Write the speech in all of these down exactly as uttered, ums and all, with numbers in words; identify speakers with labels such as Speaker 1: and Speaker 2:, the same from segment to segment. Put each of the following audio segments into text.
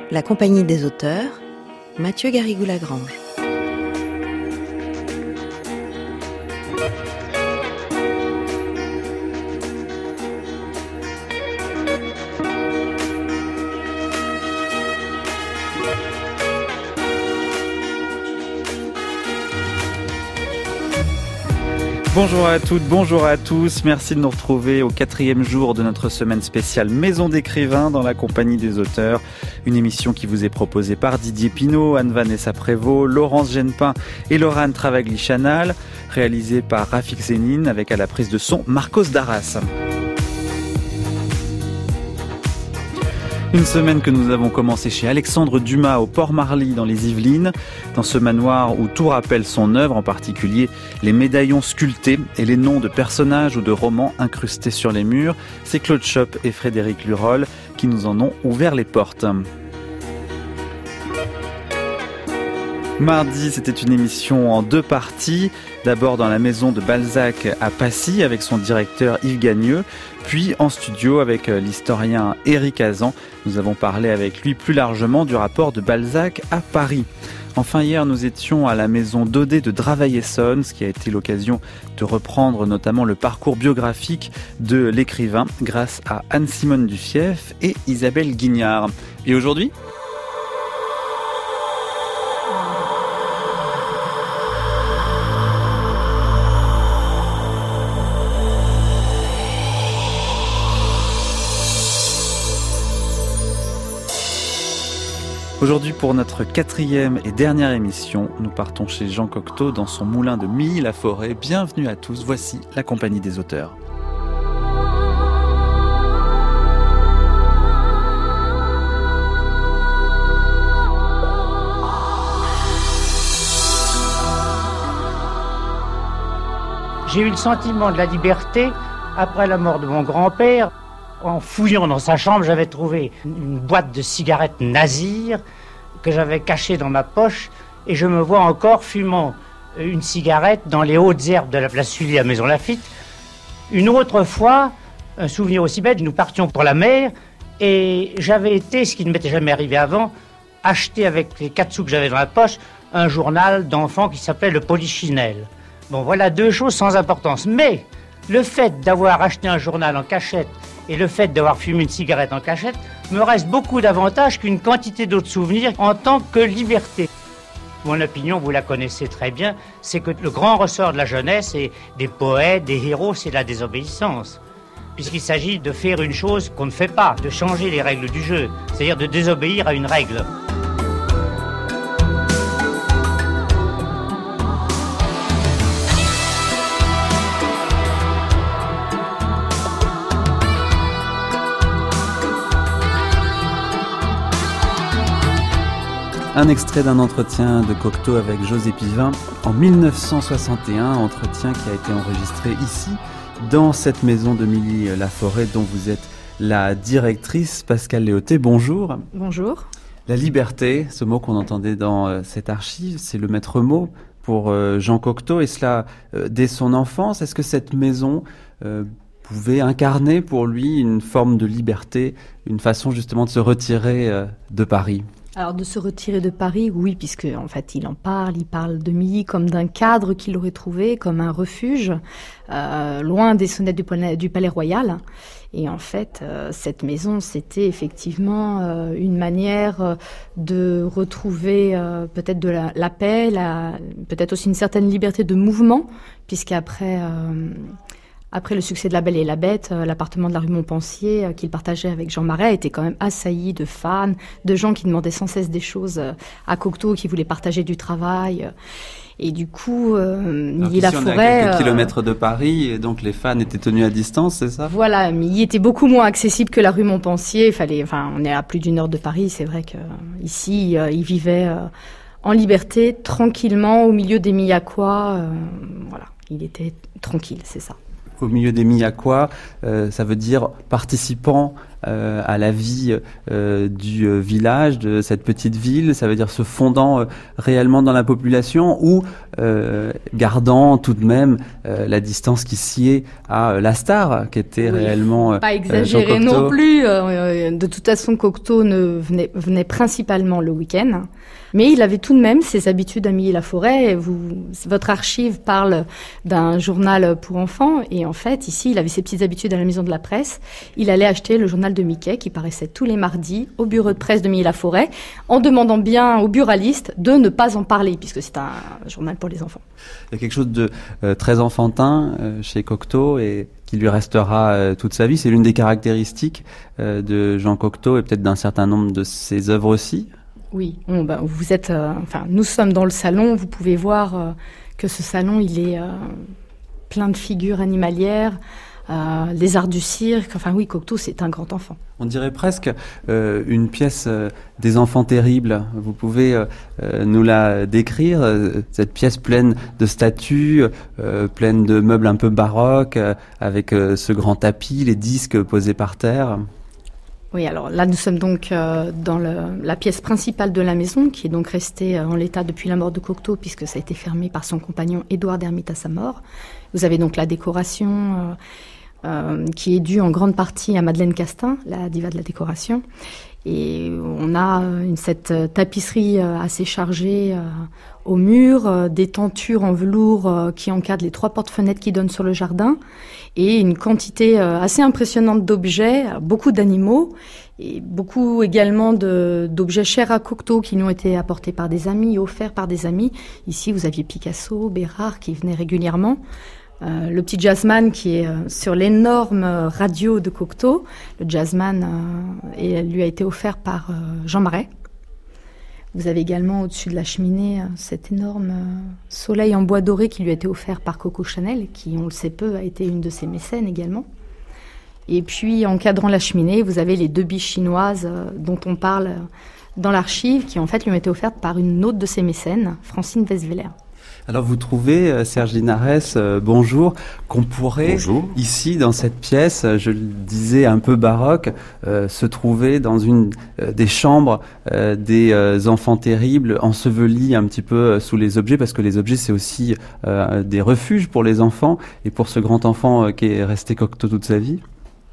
Speaker 1: La Compagnie des auteurs, Mathieu Garrigou-Lagrange.
Speaker 2: Bonjour à toutes, bonjour à tous, merci de nous retrouver au quatrième jour de notre semaine spéciale Maison d'écrivains dans la Compagnie des auteurs. Une émission qui vous est proposée par Didier Pinault, Anne-Vanessa Prévost, Laurence Genepin et Laurane Travagli-Chanal, réalisée par Rafik Zénine avec à la prise de son Marcos Darras. Une semaine que nous avons commencé chez Alexandre Dumas au Port-Marly dans les Yvelines, dans ce manoir où tout rappelle son œuvre, en particulier les médaillons sculptés et les noms de personnages ou de romans incrustés sur les murs. C'est Claude Chope et Frédéric Lurol qui nous en ont ouvert les portes. Mardi, c'était une émission en deux parties. D'abord dans la maison de Balzac à Passy avec son directeur Yves Gagneux, puis en studio avec l'historien Éric Hazan. Nous avons parlé avec lui plus largement du rapport de Balzac à Paris. Enfin, hier, nous étions à la maison Daudet de Dravail-Essonnes, ce qui a été l'occasion de reprendre notamment le parcours biographique de l'écrivain grâce à Anne-Simone Duffief et Isabelle Guignard. Et aujourd'hui ? Aujourd'hui, pour notre quatrième et dernière émission, nous partons chez Jean Cocteau dans son moulin de Milly-la-Forêt. Bienvenue à tous, voici la Compagnie des auteurs.
Speaker 3: J'ai eu le sentiment de la liberté après la mort de mon grand-père. En fouillant dans sa chambre, j'avais trouvé une boîte de cigarettes Nazir que j'avais cachée dans ma poche et je me vois encore fumant une cigarette dans les hautes herbes de la place Sully à Maison Lafitte. Une autre fois, un souvenir aussi bête, nous partions pour la mer et j'avais été, ce qui ne m'était jamais arrivé avant, acheter avec les quatre sous que j'avais dans la poche un journal d'enfants qui s'appelait Le Polichinelle. Bon, voilà deux choses sans importance. Mais le fait d'avoir acheté un journal en cachette et le fait d'avoir fumé une cigarette en cachette me reste beaucoup d'avantages qu'une quantité d'autres souvenirs en tant que liberté. Mon opinion, vous la connaissez très bien, c'est que le grand ressort de la jeunesse et des poètes, des héros, c'est la désobéissance. Puisqu'il s'agit de faire une chose qu'on ne fait pas, de changer les règles du jeu, c'est-à-dire de désobéir à une règle.
Speaker 2: Un extrait d'un entretien de Cocteau avec José Pivin en dix-neuf cent soixante et un, entretien qui a été enregistré ici, dans cette maison de Milly-la-Forêt dont vous êtes la directrice. Pascale Léoté, bonjour.
Speaker 4: Bonjour.
Speaker 2: La liberté, ce mot qu'on entendait dans euh, cette archive, c'est le maître mot pour euh, Jean Cocteau, et cela euh, dès son enfance. Est-ce que cette maison euh, pouvait incarner pour lui une forme de liberté, une façon justement de se retirer euh, de Paris ?
Speaker 4: Alors de se retirer de Paris, oui, puisque en fait il en parle, il parle de Milly comme d'un cadre qu'il aurait trouvé, comme un refuge, euh, loin des sonnettes du palais, du palais royal. Et en fait, euh, cette maison, c'était effectivement euh, une manière euh, de retrouver euh, peut-être de la, la paix, la, peut-être aussi une certaine liberté de mouvement, puisqu'après... Euh, Après le succès de La Belle et la Bête, euh, l'appartement de la rue Montpensier euh, qu'il partageait avec Jean Marais était quand même assailli de fans, de gens qui demandaient sans cesse des choses euh, à Cocteau, qui voulaient partager du travail. Euh, et du coup, euh, Milly-la-Forêt...
Speaker 2: On est à quelques euh, kilomètres de Paris, et donc les fans étaient tenus à distance, c'est ça ?
Speaker 4: Voilà, Milly était beaucoup moins accessible que la rue Montpensier. Il fallait, enfin, on est à plus d'une heure de Paris, c'est vrai qu'ici, euh, il vivait euh, en liberté, tranquillement, au milieu des Millacois. Euh, voilà, il était tranquille, c'est ça.
Speaker 2: Au milieu des Millacois, euh, ça veut dire participant euh, à la vie euh, du euh, village, de cette petite ville, ça veut dire se fondant euh, réellement dans la population ou euh, gardant tout de même euh, la distance qui sied à euh, la star, qui était oui, réellement... Euh,
Speaker 4: pas exagérer euh, non plus, euh, de toute façon Cocteau ne venait, venait principalement le week-end. Mais il avait tout de même ses habitudes à Milly-la-Forêt. Vous, votre archive parle d'un journal pour enfants. Et en fait, ici, il avait ses petites habitudes à la Maison de la Presse. Il allait acheter le journal de Mickey qui paraissait tous les mardis au bureau de presse de Milly-la-Forêt en demandant bien aux buralistes de ne pas en parler puisque c'est un journal pour les enfants.
Speaker 2: Il y a quelque chose de euh, très enfantin euh, chez Cocteau et qui lui restera euh, toute sa vie. C'est l'une des caractéristiques euh, de Jean Cocteau et peut-être d'un certain nombre de ses œuvres aussi.
Speaker 4: Oui, bon, ben, vous êtes, euh, enfin, nous sommes dans le salon. Vous pouvez voir euh, que ce salon, il est euh, plein de figures animalières, euh, les arts du cirque. Enfin, oui, Cocteau, c'est un grand enfant.
Speaker 2: On dirait presque euh, une pièce euh, des enfants terribles. Vous pouvez euh, nous la décrire, euh, cette pièce pleine de statues, euh, pleine de meubles un peu baroques, euh, avec euh, ce grand tapis, les disques posés par terre.
Speaker 4: Oui, alors là, nous sommes donc euh, dans le, la pièce principale de la maison, qui est donc restée euh, en l'état depuis la mort de Cocteau, puisque ça a été fermé par son compagnon Édouard d'Hermite à sa mort. Vous avez donc la décoration euh, euh, qui est due en grande partie à Madeleine Castin, la diva de la décoration. Et on a une, cette tapisserie euh, assez chargée euh, au mur, euh, des tentures en velours euh, qui encadrent les trois portes-fenêtres qui donnent sur le jardin, et une quantité euh, assez impressionnante d'objets, beaucoup d'animaux, et beaucoup également de, d'objets chers à Cocteau qui lui ont été apportés par des amis, offerts par des amis. Ici, vous aviez Picasso, Bérard qui venaient régulièrement. Euh, le petit jazzman qui est euh, sur l'énorme euh, radio de Cocteau. Le jazzman euh, et, lui a été offert par euh, Jean Marais. Vous avez également au-dessus de la cheminée euh, cet énorme euh, soleil en bois doré qui lui a été offert par Coco Chanel, qui, on le sait peu, a été une de ses mécènes également. Et puis, encadrant la cheminée, vous avez les deux biches chinoises euh, dont on parle euh, dans l'archive, qui en fait lui ont été offertes par une autre de ses mécènes, Francine Westweller.
Speaker 2: Alors vous trouvez, euh, Serge Linares, euh, bonjour, qu'on pourrait, bonjour. Ici, dans cette pièce, je le disais un peu baroque, euh, se trouver dans une euh, des chambres euh, des euh, enfants terribles, ensevelis un petit peu euh, sous les objets, parce que les objets, c'est aussi euh, des refuges pour les enfants, et pour ce grand enfant euh, qui est resté Cocteau toute sa vie.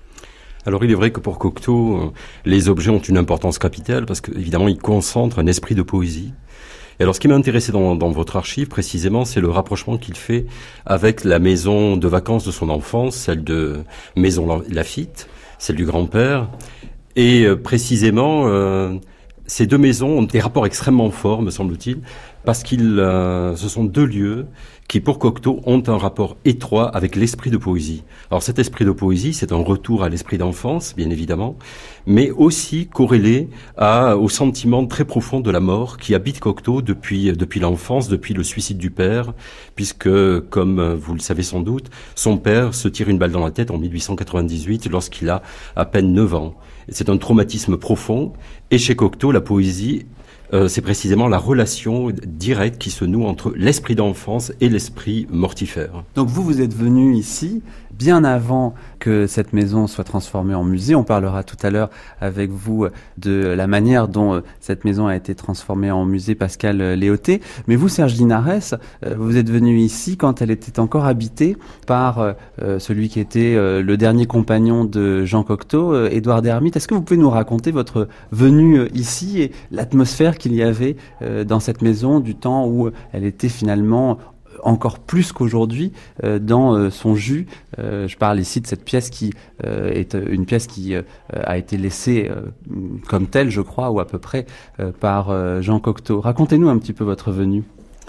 Speaker 5: Alors il est vrai que pour Cocteau, euh, les objets ont une importance capitale, parce qu'évidemment, ils concentrent un esprit de poésie. Et alors, ce qui m'a intéressé dans, dans votre archive, précisément, c'est le rapprochement qu'il fait avec la maison de vacances de son enfance, celle de Maison Lafitte, celle du grand-père. Et euh, précisément, euh, ces deux maisons ont des rapports extrêmement forts, me semble-t-il, parce qu'ils, euh, ce sont deux lieux qui, pour Cocteau, ont un rapport étroit avec l'esprit de poésie. Alors cet esprit de poésie, c'est un retour à l'esprit d'enfance, bien évidemment, mais aussi corrélé à, au sentiment très profond de la mort qui habite Cocteau depuis, depuis l'enfance, depuis le suicide du père, puisque, comme vous le savez sans doute, son père se tire une balle dans la tête en mille huit cent quatre-vingt-dix-huit lorsqu'il a à peine neuf ans. C'est un traumatisme profond, et chez Cocteau, la poésie, Euh, c'est précisément la relation directe qui se noue entre l'esprit d'enfance et l'esprit mortifère.
Speaker 2: Donc vous, vous êtes venu ici bien avant que cette maison soit transformée en musée. On parlera tout à l'heure avec vous de la manière dont cette maison a été transformée en musée Pascal Léoté. Mais vous, Serge Linares, vous êtes venu ici quand elle était encore habitée par euh, celui qui était euh, le dernier compagnon de Jean Cocteau, euh, Édouard d'Hermite. Est-ce que vous pouvez nous raconter votre venue ici et l'atmosphère qu'il y avait euh, dans cette maison du temps où elle était finalement encore plus qu'aujourd'hui euh, dans euh, son jus. Euh, je parle ici de cette pièce qui euh, est une pièce qui euh, a été laissée euh, comme telle, je crois, ou à peu près, euh, par euh, Jean Cocteau. Racontez-nous un petit peu votre venue.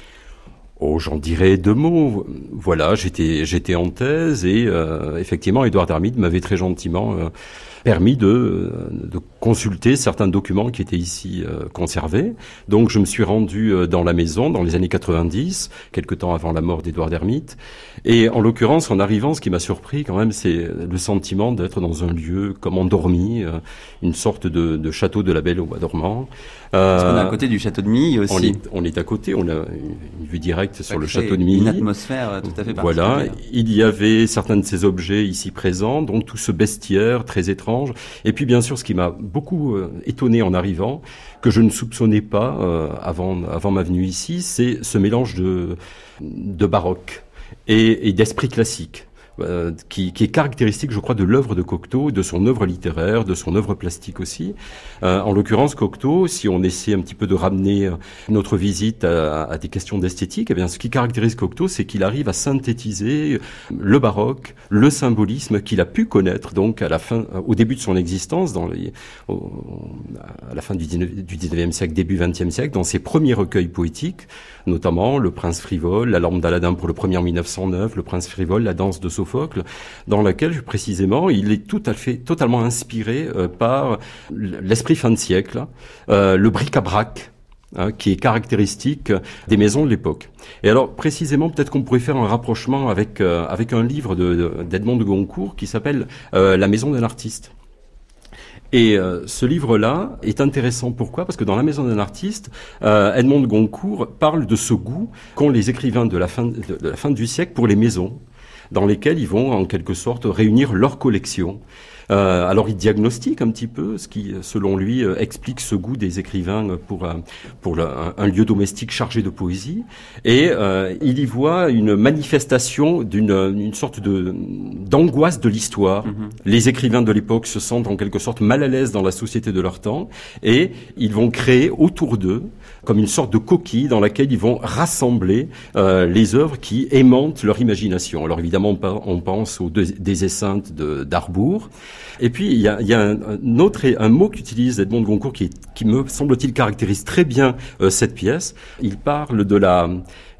Speaker 5: Oh, j'en dirais deux mots. Voilà, j'étais j'étais en thèse et euh, effectivement, Édouard d'Hermite m'avait très gentiment euh, permis de, de consulter certains documents qui étaient ici euh, conservés. Donc, je me suis rendu euh, dans la maison dans les années quatre-vingt-dix, quelque temps avant la mort d'Édouard d'Hermite. Et en l'occurrence, en arrivant, ce qui m'a surpris quand même, c'est le sentiment d'être dans un lieu comme endormi, euh, une sorte de, de château de la Belle au bois dormant.
Speaker 2: Euh, Parce qu'on est à côté du château de Milly aussi.
Speaker 5: On est, on est à côté, on a une vue directe direct sur le château de Milly.
Speaker 2: Une atmosphère tout à fait particulière.
Speaker 5: Voilà, il y avait certains de ces objets ici présents, donc tout ce bestiaire très étrange. Et puis bien sûr, ce qui m'a beaucoup euh, étonné en arrivant, que je ne soupçonnais pas euh, avant avant ma venue ici, c'est ce mélange de de baroque et, et d'esprit classique. Euh, qui, qui est caractéristique, je crois, de l'œuvre de Cocteau, de son œuvre littéraire, de son œuvre plastique aussi. Euh, en l'occurrence, Cocteau, si on essaie un petit peu de ramener notre visite à, à des questions d'esthétique, eh bien, ce qui caractérise Cocteau, c'est qu'il arrive à synthétiser le baroque, le symbolisme qu'il a pu connaître, donc à la fin, au début de son existence, dans les, au, à la fin du dix-neuvième siècle, début vingtième siècle, dans ses premiers recueils poétiques, notamment Le Prince frivole, La lampe d'Aladin pour le premier en mille neuf cent neuf, Le Prince frivole, La danse de Sophocle, dans laquelle précisément il est tout à fait totalement inspiré euh, par l'esprit fin de siècle, euh, le bric-à-brac, hein, qui est caractéristique des maisons de l'époque. Et alors précisément, peut-être qu'on pourrait faire un rapprochement avec euh, avec un livre de, de, d'Edmond de Goncourt qui s'appelle euh, La maison d'un artiste. Et euh, ce livre-là est intéressant. Pourquoi ? Parce que dans La maison d'un artiste, euh, Edmond de Goncourt parle de ce goût qu'ont les écrivains de la fin de, de la fin du siècle pour les maisons, dans lesquelles ils vont en quelque sorte réunir leur collection. Euh, alors il diagnostique un petit peu ce qui, selon lui, euh, explique ce goût des écrivains pour un, pour le, un, un lieu domestique chargé de poésie, et euh, il y voit une manifestation d'une une sorte de d'angoisse de l'histoire. Mmh. Les écrivains de l'époque se sentent en quelque sorte mal à l'aise dans la société de leur temps, et ils vont créer autour d'eux comme une sorte de coquille dans laquelle ils vont rassembler euh, les œuvres qui aimantent leur imagination. Alors évidemment, on pense aux deux, des Esseintes de, d'Arbour. Et puis, il y a, il y a un, un autre un mot qu'utilise Edmond de Goncourt qui, qui me semble-t-il caractérise très bien euh, cette pièce. Il parle de la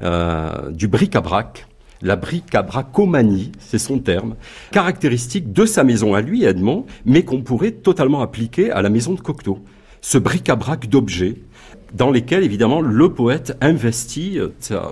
Speaker 5: euh, du bric-à-brac. La bric-à-bracomanie, c'est son terme, caractéristique de sa maison à lui, Edmond, mais qu'on pourrait totalement appliquer à la maison de Cocteau. Ce bric-à-brac d'objets dans lesquels, évidemment, le poète investit euh, son,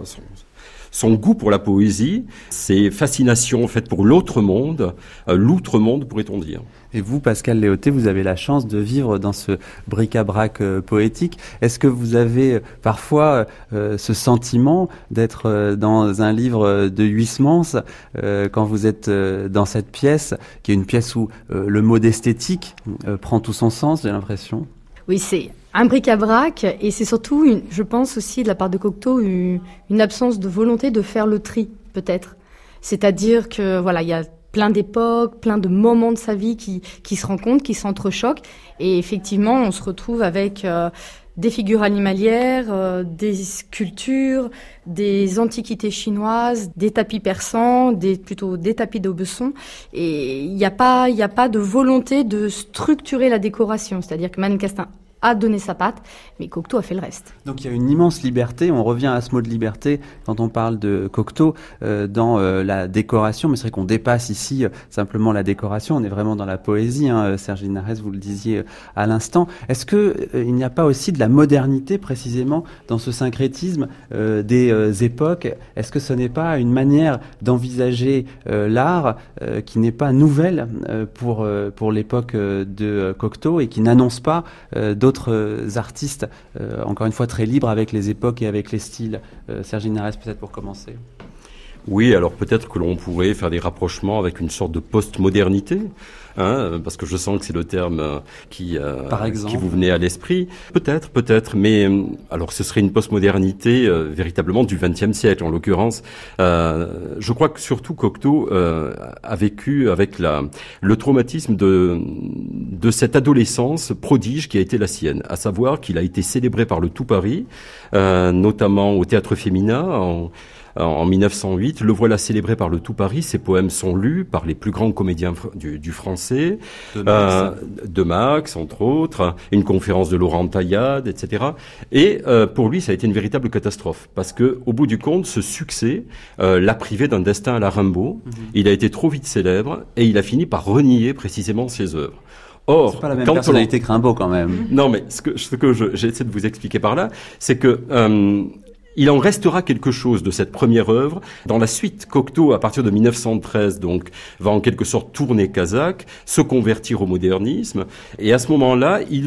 Speaker 5: son goût pour la poésie, ses fascinations en fait pour l'autre monde, euh, l'outre-monde pourrait-on dire.
Speaker 2: Et vous, Pascal Léoté, vous avez la chance de vivre dans ce bric-à-brac euh, poétique. Est-ce que vous avez euh, parfois euh, ce sentiment d'être euh, dans un livre de Huysmans euh, quand vous êtes euh, dans cette pièce, qui est une pièce où euh, le mot d'esthétique euh, prend tout son sens, j'ai l'impression?
Speaker 4: Oui, c'est un bric-à-brac, et c'est surtout, une, je pense aussi de la part de Cocteau, une, une absence de volonté de faire le tri, peut-être. C'est-à-dire que voilà, il y a plein d'époques, plein de moments de sa vie qui, qui se rencontrent, qui s'entrechoquent, et effectivement, on se retrouve avec euh, des figures animalières, euh, des sculptures, des antiquités chinoises, des tapis persans, des, plutôt des tapis d'Aubesson, et il n'y a pas, il n'y a pas de volonté de structurer la décoration, c'est-à-dire que Manon Castin a donné sa patte, mais Cocteau a fait le reste.
Speaker 2: Donc il y a une immense liberté, on revient à ce mot de liberté quand on parle de Cocteau euh, dans euh, la décoration, mais c'est vrai qu'on dépasse ici euh, simplement la décoration, on est vraiment dans la poésie, hein, Serge Linares, vous le disiez euh, à l'instant. Est-ce que euh, il n'y a pas aussi de la modernité précisément dans ce syncrétisme euh, des euh, époques? Est-ce que ce n'est pas une manière d'envisager euh, l'art euh, qui n'est pas nouvelle euh, pour, euh, pour l'époque euh, de Cocteau et qui n'annonce pas euh, d'autres d'autres artistes, euh, encore une fois très libres avec les époques et avec les styles. Euh, Serge Linares, peut-être pour commencer.
Speaker 5: Oui, alors peut-être que l'on pourrait faire des rapprochements avec une sorte de post-modernité, hein, parce que je sens que c'est le terme qui, euh, qui vous venait à l'esprit. Peut-être, peut-être, mais alors ce serait une post-modernité euh, véritablement du vingtième siècle, en l'occurrence. Euh, je crois que surtout Cocteau euh, a vécu avec la, le traumatisme de, de cette adolescence prodige qui a été la sienne, à savoir qu'il a été célébré par le tout Paris, euh, notamment au Théâtre Féminin, en En mille neuf cent huit, le voilà célébré par le tout Paris. Ses poèmes sont lus par les plus grands comédiens du, du français, de Max. Euh, de Max, entre autres, une conférence de Laurent Taillade, et cetera. Et euh, pour lui, ça a été une véritable catastrophe, parce que au bout du compte, ce succès euh, l'a privé d'un destin à la Rimbaud. Mm-hmm. Il a été trop vite célèbre et il a fini par renier précisément ses œuvres.
Speaker 2: Or, c'est pas la même quand personnalité on... que Rimbaud quand même.
Speaker 5: Non, mais ce que, ce que je, j'essaie de vous expliquer par là, c'est que euh, il en restera quelque chose de cette première œuvre. Dans la suite, Cocteau, à partir de mille neuf cent treize, donc, va en quelque sorte tourner Casaque, se convertir au modernisme, et à ce moment-là, il va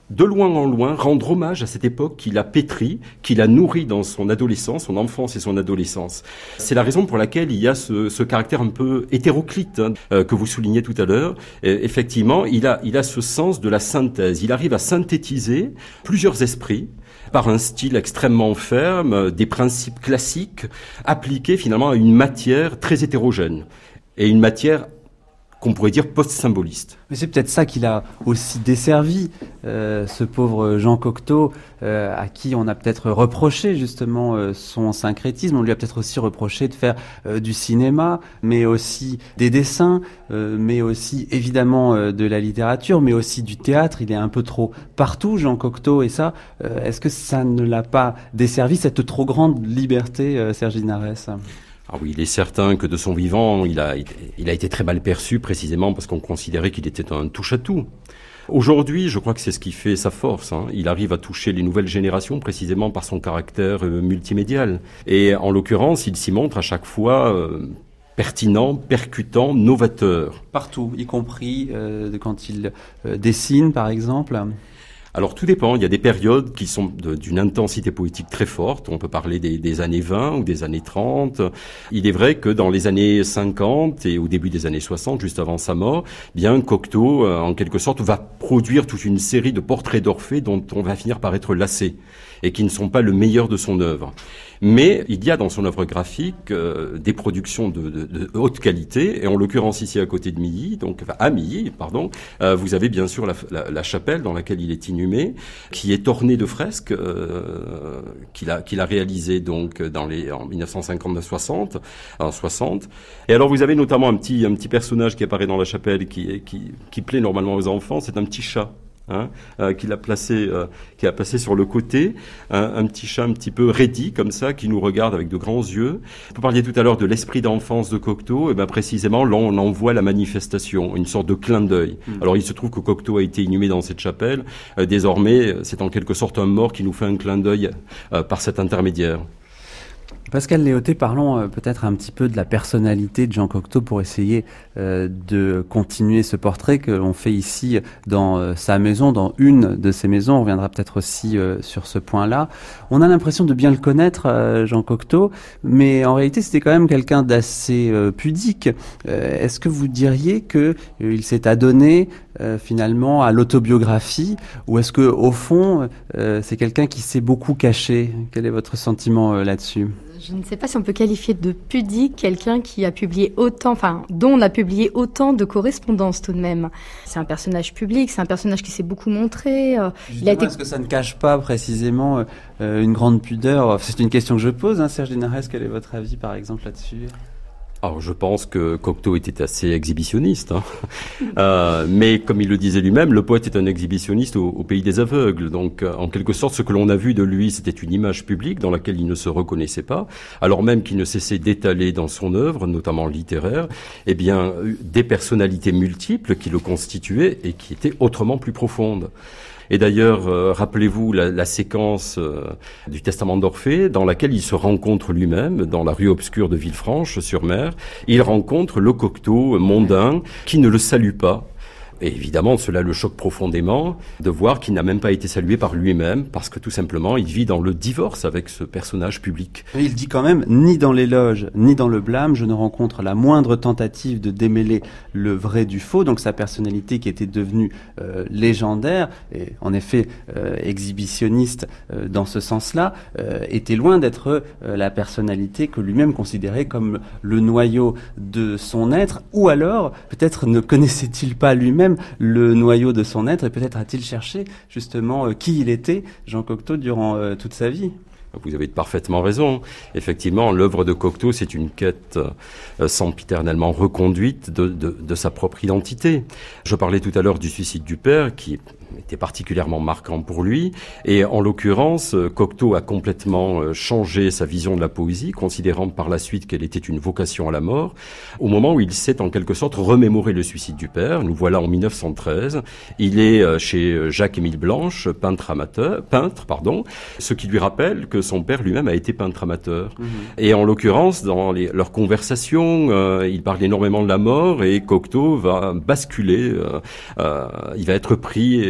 Speaker 5: de loin en loin, rendre hommage à cette époque qu'il a pétrie, qu'il a nourrie dans son adolescence, son enfance et son adolescence. C'est la raison pour laquelle il y a ce, ce caractère un peu hétéroclite hein, euh, que vous soulignez tout à l'heure. Et effectivement, il a, il a ce sens de la synthèse. Il arrive à synthétiser plusieurs esprits par un style extrêmement ferme, des principes classiques appliqués finalement à une matière très hétérogène et une matière qu'on pourrait dire post-symboliste.
Speaker 2: Mais c'est peut-être ça qu'il a aussi desservi, euh, ce pauvre Jean Cocteau, euh, à qui on a peut-être reproché justement euh, son syncrétisme. On lui a peut-être aussi reproché de faire euh, du cinéma, mais aussi des dessins, euh, mais aussi évidemment euh, de la littérature, mais aussi du théâtre. Il est un peu trop partout, Jean Cocteau, et ça, euh, est-ce que ça ne l'a pas desservi, cette trop grande liberté, euh, Serge Linares ?
Speaker 5: Ah oui, il est certain que de son vivant, il a, il a été très mal perçu précisément parce qu'on considérait qu'il était un touche-à-tout. Aujourd'hui, je crois que c'est ce qui fait sa force. Hein. Il arrive à toucher les nouvelles générations précisément par son caractère euh, multimédial. Et en l'occurrence, il s'y montre à chaque fois euh, pertinent, percutant, novateur.
Speaker 2: Partout, y compris euh, quand il euh, dessine, par exemple.
Speaker 5: Alors tout dépend, il y a des périodes qui sont de, d'une intensité poétique très forte, on peut parler des, des années vingt ou des années trente. Il est vrai que dans les années cinquante et au début des années soixante, juste avant sa mort, bien Cocteau, euh, en quelque sorte, va produire toute une série de portraits d'Orphée dont on va finir par être lassé et qui ne sont pas le meilleur de son œuvre. Mais il y a dans son œuvre graphique euh, des productions de, de, de haute qualité, et en l'occurrence ici à côté de Milly, donc enfin, à Milly, pardon, euh, vous avez bien sûr la, la, la chapelle dans laquelle il est inhumé, qui est ornée de fresques euh, qu'il a qu'il a réalisées donc dans les en dix-neuf cent cinquante-neuf soixante, en soixante. Et alors vous avez notamment un petit un petit personnage qui apparaît dans la chapelle qui qui qui plaît normalement aux enfants, c'est un petit chat. Hein, euh, qu'il a placé, euh, qu'il a placé sur le côté, un, un petit chat un petit peu raidi comme ça, qui nous regarde avec de grands yeux. Vous parliez tout à l'heure de l'esprit d'enfance de Cocteau, et ben précisément là on en voit la manifestation, une sorte de clin d'œil. Mmh. Alors il se trouve que Cocteau a été inhumé dans cette chapelle. Euh, désormais, c'est en quelque sorte un mort qui nous fait un clin d'œil euh, par cet intermédiaire.
Speaker 2: Pascal Léoté, parlons euh, peut-être un petit peu de la personnalité de Jean Cocteau pour essayer euh, de continuer ce portrait que l'on fait ici dans euh, sa maison, dans une de ses maisons. On reviendra peut-être aussi euh, sur ce point-là. On a l'impression de bien le connaître, euh, Jean Cocteau, mais en réalité c'était quand même quelqu'un d'assez euh, pudique. Euh, est-ce que vous diriez que euh, il s'est adonné euh, finalement à l'autobiographie, ou est-ce que au fond euh, c'est quelqu'un qui s'est beaucoup caché ? Quel est votre sentiment euh, là-dessus ?
Speaker 4: Je ne sais pas si on peut qualifier de pudique quelqu'un qui a publié autant, enfin, dont on a publié autant de correspondances tout de même. C'est un personnage public, c'est un personnage qui s'est beaucoup montré. Euh,
Speaker 2: il a été... Est-ce que ça ne cache pas précisément euh, une grande pudeur ? C'est une question que je pose, hein, Serge Linares, quel est votre avis par exemple là-dessus ?
Speaker 5: Alors, je pense que Cocteau était assez exhibitionniste, hein. euh, mais comme il le disait lui-même, le poète est un exhibitionniste au, au pays des aveugles. Donc, euh, en quelque sorte, ce que l'on a vu de lui, c'était une image publique dans laquelle il ne se reconnaissait pas, alors même qu'il ne cessait d'étaler dans son œuvre, notamment littéraire, eh bien, des personnalités multiples qui le constituaient et qui étaient autrement plus profondes. Et d'ailleurs, euh, rappelez-vous la, la séquence euh, du Testament d'Orphée, dans laquelle il se rencontre lui-même, dans la rue obscure de Villefranche-sur-Mer. Il rencontre le Cocteau mondain, qui ne le salue pas. Et évidemment, cela le choque profondément de voir qu'il n'a même pas été salué par lui-même, parce que tout simplement, il vit dans le divorce avec ce personnage public.
Speaker 2: Il dit quand même, ni dans l'éloge, ni dans le blâme, je ne rencontre la moindre tentative de démêler le vrai du faux. Donc sa personnalité qui était devenue euh, légendaire, et en effet euh, exhibitionniste euh, dans ce sens-là, euh, était loin d'être euh, la personnalité que lui-même considérait comme le noyau de son être, ou alors, peut-être ne connaissait-il pas lui-même le noyau de son être, et peut-être a-t-il cherché justement euh, qui il était, Jean Cocteau, durant euh, toute sa vie.
Speaker 5: Vous avez parfaitement raison. Effectivement, l'œuvre de Cocteau, c'est une quête euh, sempiternellement reconduite de, de, de sa propre identité. Je parlais tout à l'heure du suicide du père, qui était particulièrement marquant pour lui. Et en l'occurrence, Cocteau a complètement changé sa vision de la poésie, considérant par la suite qu'elle était une vocation à la mort, au moment où il s'est en quelque sorte remémoré le suicide du père. Nous voilà en dix-neuf cent treize. Il est chez Jacques-Émile Blanche, peintre amateur, peintre, pardon, ce qui lui rappelle que son père lui-même a été peintre amateur. Mmh. Et en l'occurrence, dans les, leurs conversations, euh, il parle énormément de la mort, et Cocteau va basculer, euh, euh, il va être pris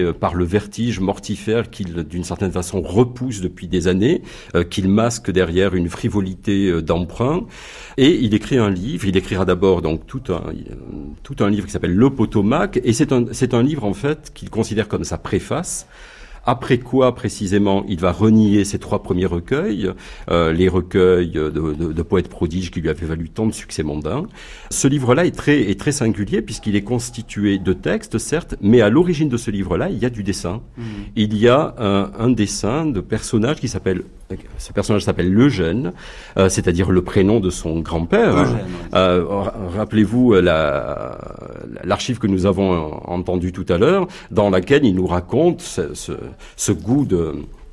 Speaker 5: euh, par le vertige mortifère qu'il, d'une certaine façon, repousse depuis des années, euh, qu'il masque derrière une frivolité euh, d'emprunt. Et il écrit un livre. Il écrira d'abord donc tout un euh, tout un livre qui s'appelle Le Potomac, et c'est un c'est un livre en fait qu'il considère comme sa préface. Après quoi, précisément, il va renier ses trois premiers recueils, euh, les recueils de, de, de poètes prodiges qui lui avaient valu tant de succès mondains. Ce livre-là est très, est très singulier puisqu'il est constitué de textes, certes, mais à l'origine de ce livre-là, il y a du dessin. Mmh. Il y a un, un dessin de personnage qui s'appelle, ce personnage s'appelle Eugène, euh, c'est-à-dire le prénom de son grand-père. Eugène, oui. euh, rappelez-vous la, l'archive que nous avons entendue tout à l'heure, dans laquelle il nous raconte ce, ce ce goût de,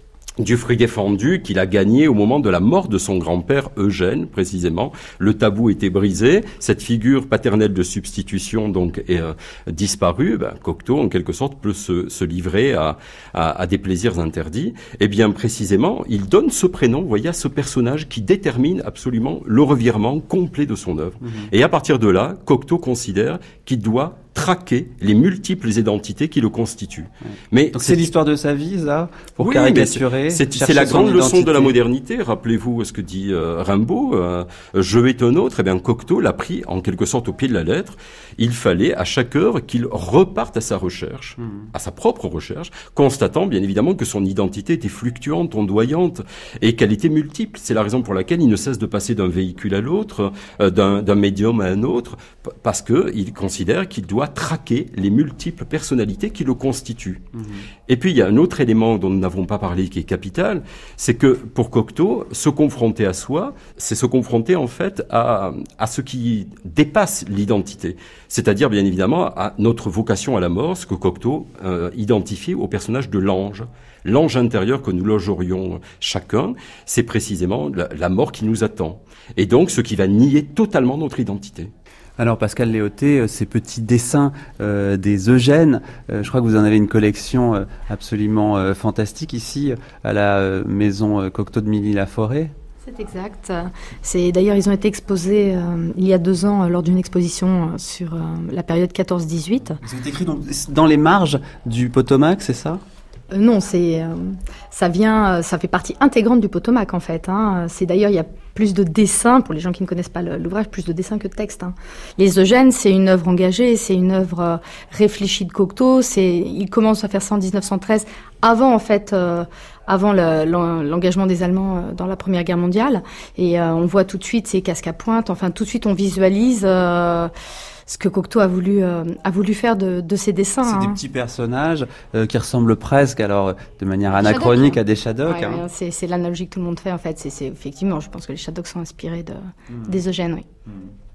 Speaker 5: du fruit défendu qu'il a gagné au moment de la mort de son grand-père Eugène, précisément. Le tabou était brisé, cette figure paternelle de substitution donc est euh, disparue. Ben, Cocteau, en quelque sorte, peut se, se livrer à, à, à des plaisirs interdits. Et bien, précisément, il donne ce prénom, vous voyez, à ce personnage qui détermine absolument le revirement complet de son œuvre. Mmh. Et à partir de là, Cocteau considère qu'il doit traquer les multiples identités qui le constituent. Ouais. Mais
Speaker 2: donc c'est, c'est l'histoire de sa vie, ça, pour
Speaker 5: oui,
Speaker 2: caricaturer.
Speaker 5: C'est, c'est la grande leçon de la modernité. Rappelez-vous ce que dit euh, Rimbaud. Euh, je vais un autre. Eh bien, Cocteau l'a pris en quelque sorte au pied de la lettre. Il fallait à chaque œuvre qu'il reparte à sa recherche, mmh. à sa propre recherche, constatant bien évidemment que son identité était fluctuante, ondoyante, et qu'elle était multiple. C'est la raison pour laquelle il ne cesse de passer d'un véhicule à l'autre, euh, d'un, d'un médium à un autre, p- parce que il considère qu'il doit traquer les multiples personnalités qui le constituent. Mmh. Et puis il y a un autre élément dont nous n'avons pas parlé qui est capital, c'est que pour Cocteau, se confronter à soi, c'est se confronter en fait à, à ce qui dépasse l'identité, c'est-à-dire bien évidemment à notre vocation à la mort, ce que Cocteau euh, identifie au personnage de l'ange. L'ange intérieur que nous logerions chacun, c'est précisément la, la mort qui nous attend. Et donc ce qui va nier totalement notre identité.
Speaker 2: Alors Pascal Léoté, ces petits dessins euh, des Eugènes, euh, je crois que vous en avez une collection euh, absolument euh, fantastique ici à la euh, maison euh, Cocteau de Milly-la-Forêt.
Speaker 4: C'est exact. C'est, d'ailleurs, ils ont été exposés euh, il y a deux ans euh, lors d'une exposition euh, sur euh, la période quatorze dix-huit.
Speaker 2: Ils ont écrit dans, dans les marges du Potomac, c'est ça ?
Speaker 4: Euh, non, c'est euh, ça vient, ça fait partie intégrante du Potomac en fait. Hein. C'est d'ailleurs il y a plus de dessins pour les gens qui ne connaissent pas l'ouvrage, plus de dessins que de textes. Hein. Les Eugènes, c'est une œuvre engagée, c'est une œuvre euh, réfléchie de Cocteau. C'est, il commence à faire ça en dix-neuf cent treize, avant en fait, euh, avant le, l'engagement des Allemands euh, dans la Première Guerre mondiale. Et euh, on voit tout de suite ces casques à pointe. Enfin, tout de suite on visualise. Euh, ce que Cocteau a voulu euh, a voulu faire de, de ses dessins.
Speaker 2: C'est hein. des petits personnages euh, qui ressemblent presque, alors de manière anachronique, Shaddock, à des Shaddocks. Ouais,
Speaker 4: hein. ouais, c'est, c'est l'analogie que tout le monde fait en fait. C'est, c'est effectivement, je pense que les Shaddocks sont inspirés de mmh. des Eugènes, oui. Mmh.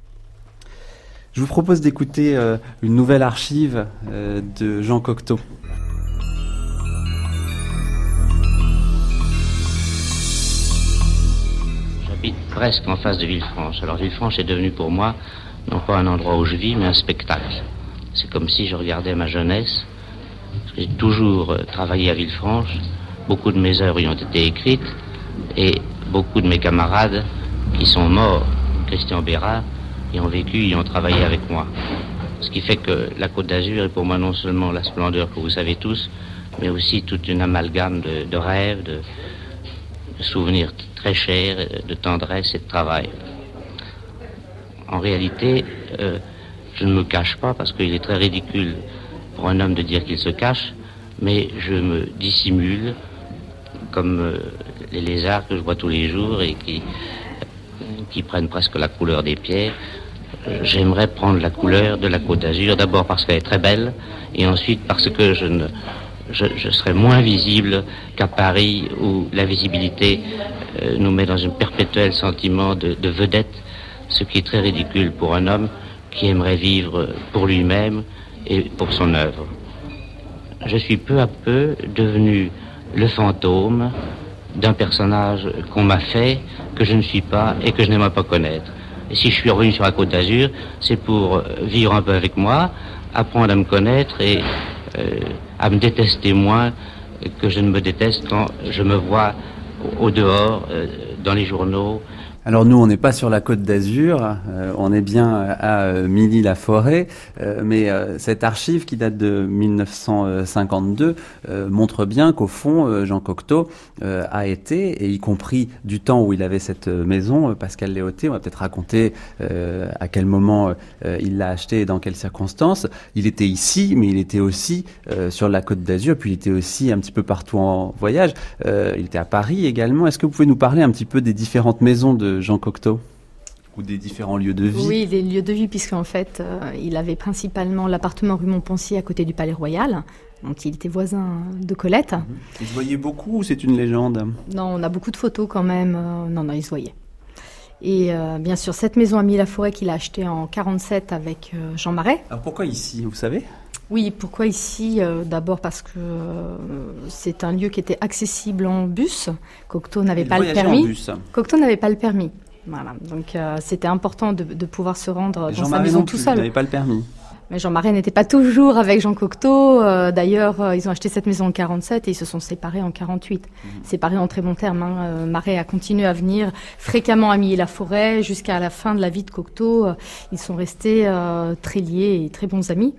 Speaker 2: Je vous propose d'écouter euh, une nouvelle archive euh, de Jean Cocteau.
Speaker 6: J'habite presque en face de Villefranche. Alors Villefranche est devenu pour moi non pas un endroit où je vis, mais un spectacle. C'est comme si je regardais ma jeunesse. J'ai toujours travaillé à Villefranche. Beaucoup de mes œuvres y ont été écrites. Et beaucoup de mes camarades qui sont morts, Christian Bérard, y ont vécu, y ont travaillé avec moi. Ce qui fait que la Côte d'Azur est pour moi non seulement la splendeur que vous savez tous, mais aussi toute une amalgame de, de rêves, de, de souvenirs très chers, de tendresse et de travail. En réalité, euh, je ne me cache pas parce qu'il est très ridicule pour un homme de dire qu'il se cache, mais je me dissimule comme euh, les lézards que je vois tous les jours et qui, qui prennent presque la couleur des pierres. Euh, j'aimerais prendre la couleur de la Côte d'Azur, d'abord parce qu'elle est très belle, et ensuite parce que je ne, je, je serais moins visible qu'à Paris où la visibilité euh, nous met dans un perpétuel sentiment de, de vedette, ce qui est très ridicule pour un homme qui aimerait vivre pour lui-même et pour son œuvre. Je suis peu à peu devenu le fantôme d'un personnage qu'on m'a fait, que je ne suis pas et que je n'aimerais pas connaître. Et si je suis revenu sur la Côte d'Azur, c'est pour vivre un peu avec moi, apprendre à me connaître et euh, à me détester moins que je ne me déteste quand je me vois au dehors, euh, dans les journaux,
Speaker 2: Alors nous, on n'est pas sur la Côte d'Azur, euh, on est bien à euh, Milly-la-Forêt, euh, mais euh, cette archive qui date de mille neuf cent cinquante-deux euh, montre bien qu'au fond, euh, Jean Cocteau euh, a été, et y compris du temps où il avait cette maison, euh, Pascal Léoté, on va peut-être raconter euh, à quel moment euh, il l'a acheté et dans quelles circonstances. Il était ici, mais il était aussi euh, sur la Côte d'Azur, puis il était aussi un petit peu partout en voyage. Euh, il était à Paris également. Est-ce que vous pouvez nous parler un petit peu des différentes maisons de Jean Cocteau ou des différents lieux de vie?
Speaker 4: Oui, les lieux de vie, puisqu'en fait, euh, il avait principalement l'appartement rue Montpensier à côté du Palais Royal. Donc il était voisin de Colette. Mmh.
Speaker 2: Il se voyait beaucoup ou c'est une légende?
Speaker 4: Non, on a beaucoup de photos quand même. Euh, non, non, il se voyait. Et euh, bien sûr, cette maison à Milly-la-Forêt qu'il a achetée en quarante-sept avec euh, Jean Marais.
Speaker 2: Alors pourquoi ici, vous savez?
Speaker 4: Oui, pourquoi ici? euh, D'abord parce que euh, c'est un lieu qui était accessible en bus. Cocteau n'avait pas le permis. En bus. Cocteau n'avait pas le permis. Voilà, donc euh, c'était important de, de pouvoir se rendre dans
Speaker 2: Jean
Speaker 4: sa
Speaker 2: Marais
Speaker 4: maison
Speaker 2: non
Speaker 4: tout
Speaker 2: plus,
Speaker 4: seul.
Speaker 2: Il n'avait pas le permis.
Speaker 4: Mais Jean Marais n'était pas toujours avec Jean Cocteau. Euh, d'ailleurs, euh, ils ont acheté cette maison en quarante-sept et ils se sont séparés en quarante-huit. Mmh. Séparés en très bons termes. Hein. Euh, Marais a continué à venir fréquemment à Milly-la-Forêt jusqu'à la fin de la vie de Cocteau. Euh, ils sont restés euh, très liés et très bons amis.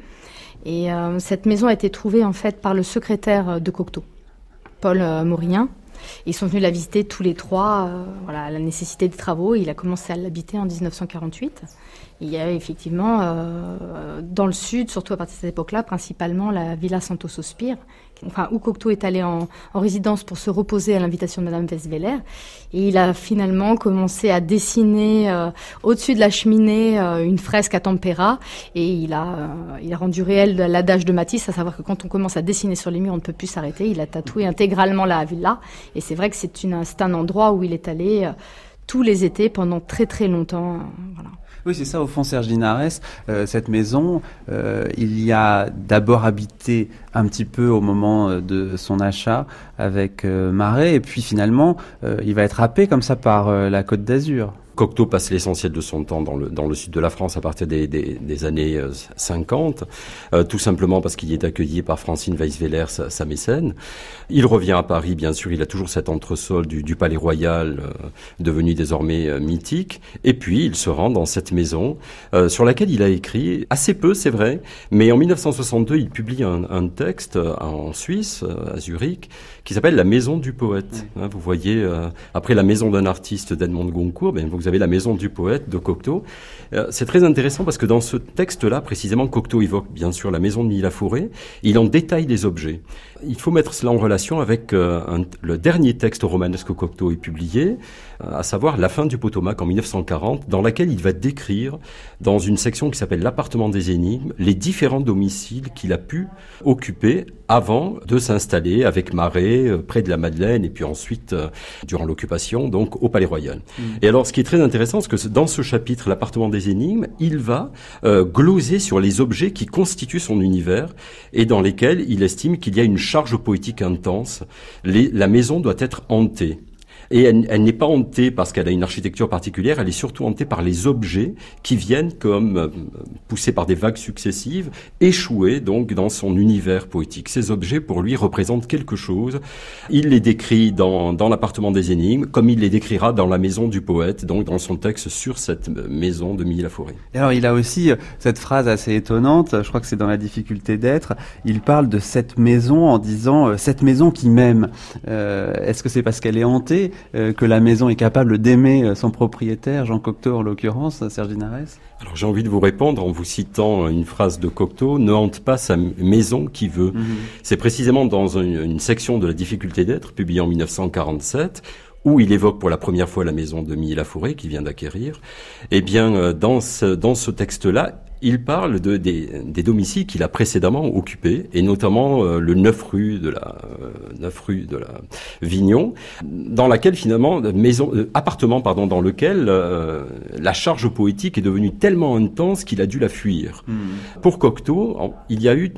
Speaker 4: Et euh, cette maison a été trouvée en fait par le secrétaire de Cocteau, Paul euh, Maurien. Ils sont venus la visiter tous les trois, euh, voilà, à la nécessité des travaux. Il a commencé à l'habiter en dix-neuf cent quarante-huit. Il y a effectivement, euh, dans le sud, surtout à partir de cette époque-là, principalement la Villa Santo Sospir, enfin, où Cocteau est allé en, en résidence pour se reposer à l'invitation de Madame Westweller. Et il a finalement commencé à dessiner euh, au-dessus de la cheminée euh, une fresque à tempéra. Et il a, euh, il a rendu réel l'adage de Matisse, à savoir que quand on commence à dessiner sur les murs, on ne peut plus s'arrêter. Il a tatoué intégralement la villa. Et c'est vrai que c'est, une, c'est un endroit où il est allé euh, tous les étés pendant très très longtemps. Euh, voilà.
Speaker 2: Oui, c'est ça, au fond, Serge Linares, euh, cette maison, euh, il y a d'abord habité un petit peu au moment de son achat avec euh, Marais, et puis finalement, euh, il va être happé comme ça par euh, la Côte d'Azur.
Speaker 5: Cocteau passe l'essentiel de son temps dans le, dans le sud de la France à partir des, des, des années euh, cinquante, euh, tout simplement parce qu'il y est accueilli par Francine Weisweller, sa, sa mécène. Il revient à Paris, bien sûr, il a toujours cet entresol du, du Palais Royal, euh, devenu désormais euh, mythique, et puis il se rend dans cette maison euh, sur laquelle il a écrit assez peu, c'est vrai, mais en mille neuf cent soixante-deux, il publie un, un texte euh, en Suisse, euh, à Zurich, qui s'appelle La Maison du Poète. Oui. Hein, vous voyez, euh, après La Maison d'un artiste d'Edmond de Goncourt, ben, vous avez La Maison du Poète de Cocteau. Euh, c'est très intéressant parce que dans ce texte-là, précisément, Cocteau évoque bien sûr la maison de Milly-la-Forêt. Il en détaille les objets. Il faut mettre cela en relation avec euh, un, le dernier texte romanesque que Cocteau ait publié, euh, à savoir La fin du Potomac en mille neuf cent quarante, dans laquelle il va décrire, dans une section qui s'appelle L'appartement des énigmes, les différents domiciles qu'il a pu occuper avant de s'installer avec Marais euh, près de la Madeleine et puis ensuite, euh, durant l'occupation, donc au Palais Royal. Mmh. Et alors, ce qui est très intéressant, c'est que dans ce chapitre, L'appartement des énigmes, il va euh, gloser sur les objets qui constituent son univers et dans lesquels il estime qu'il y a une charge poétique intense. Les, la maison doit être hantée. Et elle, elle n'est pas hantée parce qu'elle a une architecture particulière, elle est surtout hantée par les objets qui viennent comme euh, poussés par des vagues successives, échouer donc dans son univers poétique. Ces objets, pour lui, représentent quelque chose. Il les décrit dans, dans l'appartement des énigmes, comme il les décrira dans La Maison du Poète, donc dans son texte sur cette maison de Milly-la-Forêt.
Speaker 2: Et alors, il a aussi cette phrase assez étonnante, je crois que c'est dans La difficulté d'être, il parle de cette maison en disant euh, « cette maison qui m'aime euh, ». Est-ce que c'est parce qu'elle est hantée Euh, que la maison est capable d'aimer euh, son propriétaire, Jean Cocteau en l'occurrence, Serge Linares?
Speaker 5: Alors j'ai envie de vous répondre en vous citant une phrase de Cocteau, ne hante pas sa maison qui veut. Mmh. C'est précisément dans une, une section de La difficulté d'être, publiée en mille neuf cent quarante-sept, où il évoque pour la première fois la maison de Milly-la-Forêt qu'il vient d'acquérir. Eh bien, dans ce, dans ce texte-là, il parle de, des, des domiciles qu'il a précédemment occupés, et notamment euh, le neuf rue de la euh, neuf rue de la Vignon, dans laquelle finalement maison euh, appartement pardon dans lequel euh, la charge poétique est devenue tellement intense qu'il a dû la fuir. Mmh. Pour Cocteau, il y a eu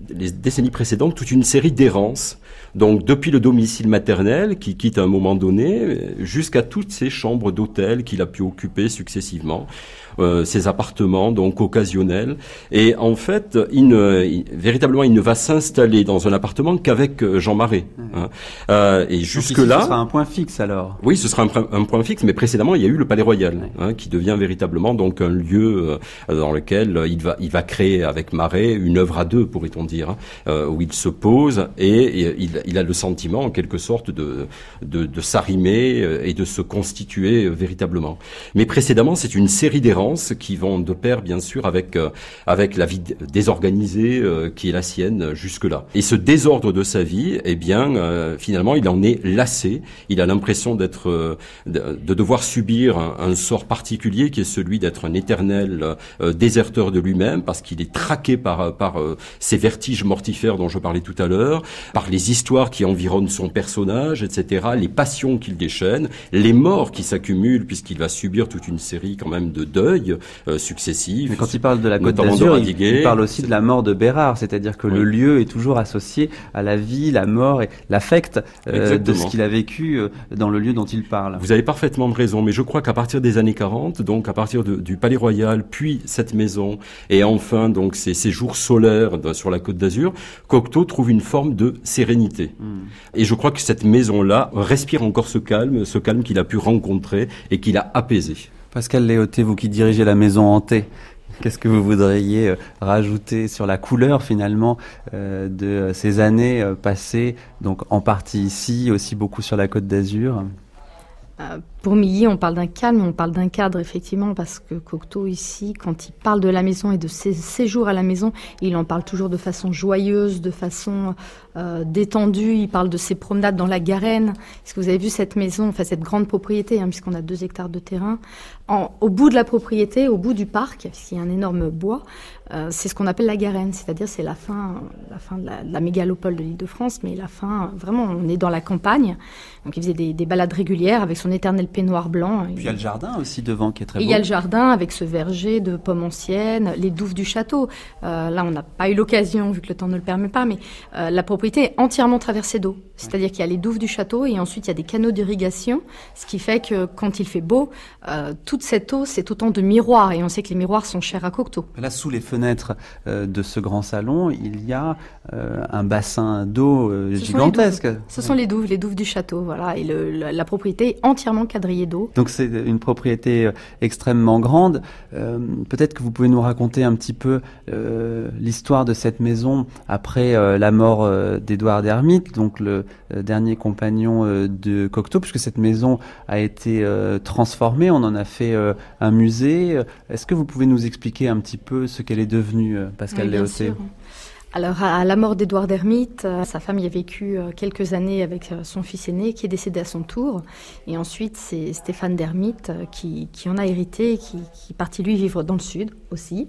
Speaker 5: les décennies précédentes, toute une série d'errances. Donc, depuis le domicile maternel, qu'il quitte à un moment donné, jusqu'à toutes ces chambres d'hôtel qu'il a pu occuper successivement, euh, ces appartements, donc, occasionnels. Et en fait, il ne, il, véritablement, il ne va s'installer dans un appartement qu'avec Jean Marais. Mmh. Hein. Euh, et jusque-là...
Speaker 2: Ce sera un point fixe, alors.
Speaker 5: Oui, ce sera un, un point fixe, mais précédemment, il y a eu le Palais Royal, mmh. hein, qui devient véritablement, donc, un lieu euh, dans lequel il va, il va créer, avec Marais, une œuvre à deux, pourrait-on dire, hein, euh, où il se pose et, et il il a le sentiment, en quelque sorte, de, de, de s'arrimer et de se constituer véritablement. Mais précédemment, c'est une série d'errances qui vont de pair, bien sûr, avec, euh, avec la vie désorganisée euh, qui est la sienne jusque-là. Et ce désordre de sa vie, eh bien, euh, finalement, il en est lassé. Il a l'impression d'être, euh, de, de devoir subir un, un sort particulier qui est celui d'être un éternel euh, déserteur de lui-même, parce qu'il est traqué par, par euh, ces vertiges mortifères dont je parlais tout à l'heure, par les histoires qui environnent son personnage, et cetera, les passions qu'il déchaîne, les morts qui s'accumulent, puisqu'il va subir toute une série quand même de deuils euh, successifs.
Speaker 2: Mais quand il parle de la Côte d'Azur, il, il parle aussi de la mort de Bérard, c'est-à-dire que oui. le lieu est toujours associé à la vie, la mort et l'affect euh, de ce qu'il a vécu euh, dans le lieu dont il parle.
Speaker 5: Vous avez parfaitement raison, mais je crois qu'à partir des années quarante, donc à partir de, du Palais Royal, puis cette maison, et enfin donc ces séjours solaires de, sur la Côte d'Azur, Cocteau trouve une forme de sérénité. Mmh. Et je crois que cette maison-là respire encore ce calme, ce calme qu'il a pu rencontrer et qu'il a apaisé.
Speaker 2: Pascal Léoté, vous qui dirigez la maison hantée, qu'est-ce que vous voudriez rajouter sur la couleur finalement euh, de ces années passées, donc en partie ici, aussi beaucoup sur la Côte d'Azur?
Speaker 4: Euh, pour Milly, on parle d'un calme, on parle d'un cadre, effectivement, parce que Cocteau, ici, quand il parle de la maison et de ses séjours à la maison, il en parle toujours de façon joyeuse, de façon euh, détendue. Il parle de ses promenades dans la Garenne. Est-ce que vous avez vu cette maison, enfin cette grande propriété, hein, puisqu'on a deux hectares de terrain, en, au bout de la propriété, au bout du parc, puisqu'il y a un énorme bois, euh, c'est ce qu'on appelle la Garenne, c'est-à-dire c'est la fin, la fin de la, de la mégalopole de l'Île-de-France, mais la fin, vraiment, on est dans la campagne. Donc il faisait des, des balades régulières avec son éternel peignoir blanc.
Speaker 2: Puis il y a le jardin aussi devant qui est très beau.
Speaker 4: Il y a le jardin avec ce verger de pommes anciennes, les douves du château. Euh, là, on n'a pas eu l'occasion, vu que le temps ne le permet pas, mais euh, la propriété est entièrement traversée d'eau. C'est-à-dire qu'il y a les douves du château et ensuite il y a des canaux d'irrigation, ce qui fait que quand il fait beau, euh, toute cette eau, c'est autant de miroirs. Et on sait que les miroirs sont chers à Cocteau.
Speaker 2: Là, sous les fenêtres euh, de ce grand salon, il y a euh, un bassin d'eau euh, gigantesque.
Speaker 4: Sont ce sont les douves, les douves du château, voilà. Et le, la, la propriété est entièrement quadrillée d'eau.
Speaker 2: Donc c'est une propriété extrêmement grande. Euh, peut-être que vous pouvez nous raconter un petit peu euh, l'histoire de cette maison après euh, la mort euh, d'Édouard d'Hermite, donc le euh, dernier compagnon euh, de Cocteau, puisque cette maison a été euh, transformée, on en a fait euh, un musée. Est-ce que vous pouvez nous expliquer un petit peu ce qu'elle est devenue, euh, Pascal
Speaker 4: oui,
Speaker 2: Léoté?
Speaker 4: Alors, à la mort d'Édouard d'Hermite, euh, sa femme y a vécu euh, quelques années avec euh, son fils aîné qui est décédé à son tour. Et ensuite, c'est Stéphane d'Hermite euh, qui, qui en a hérité, qui, qui est parti lui vivre dans le sud aussi.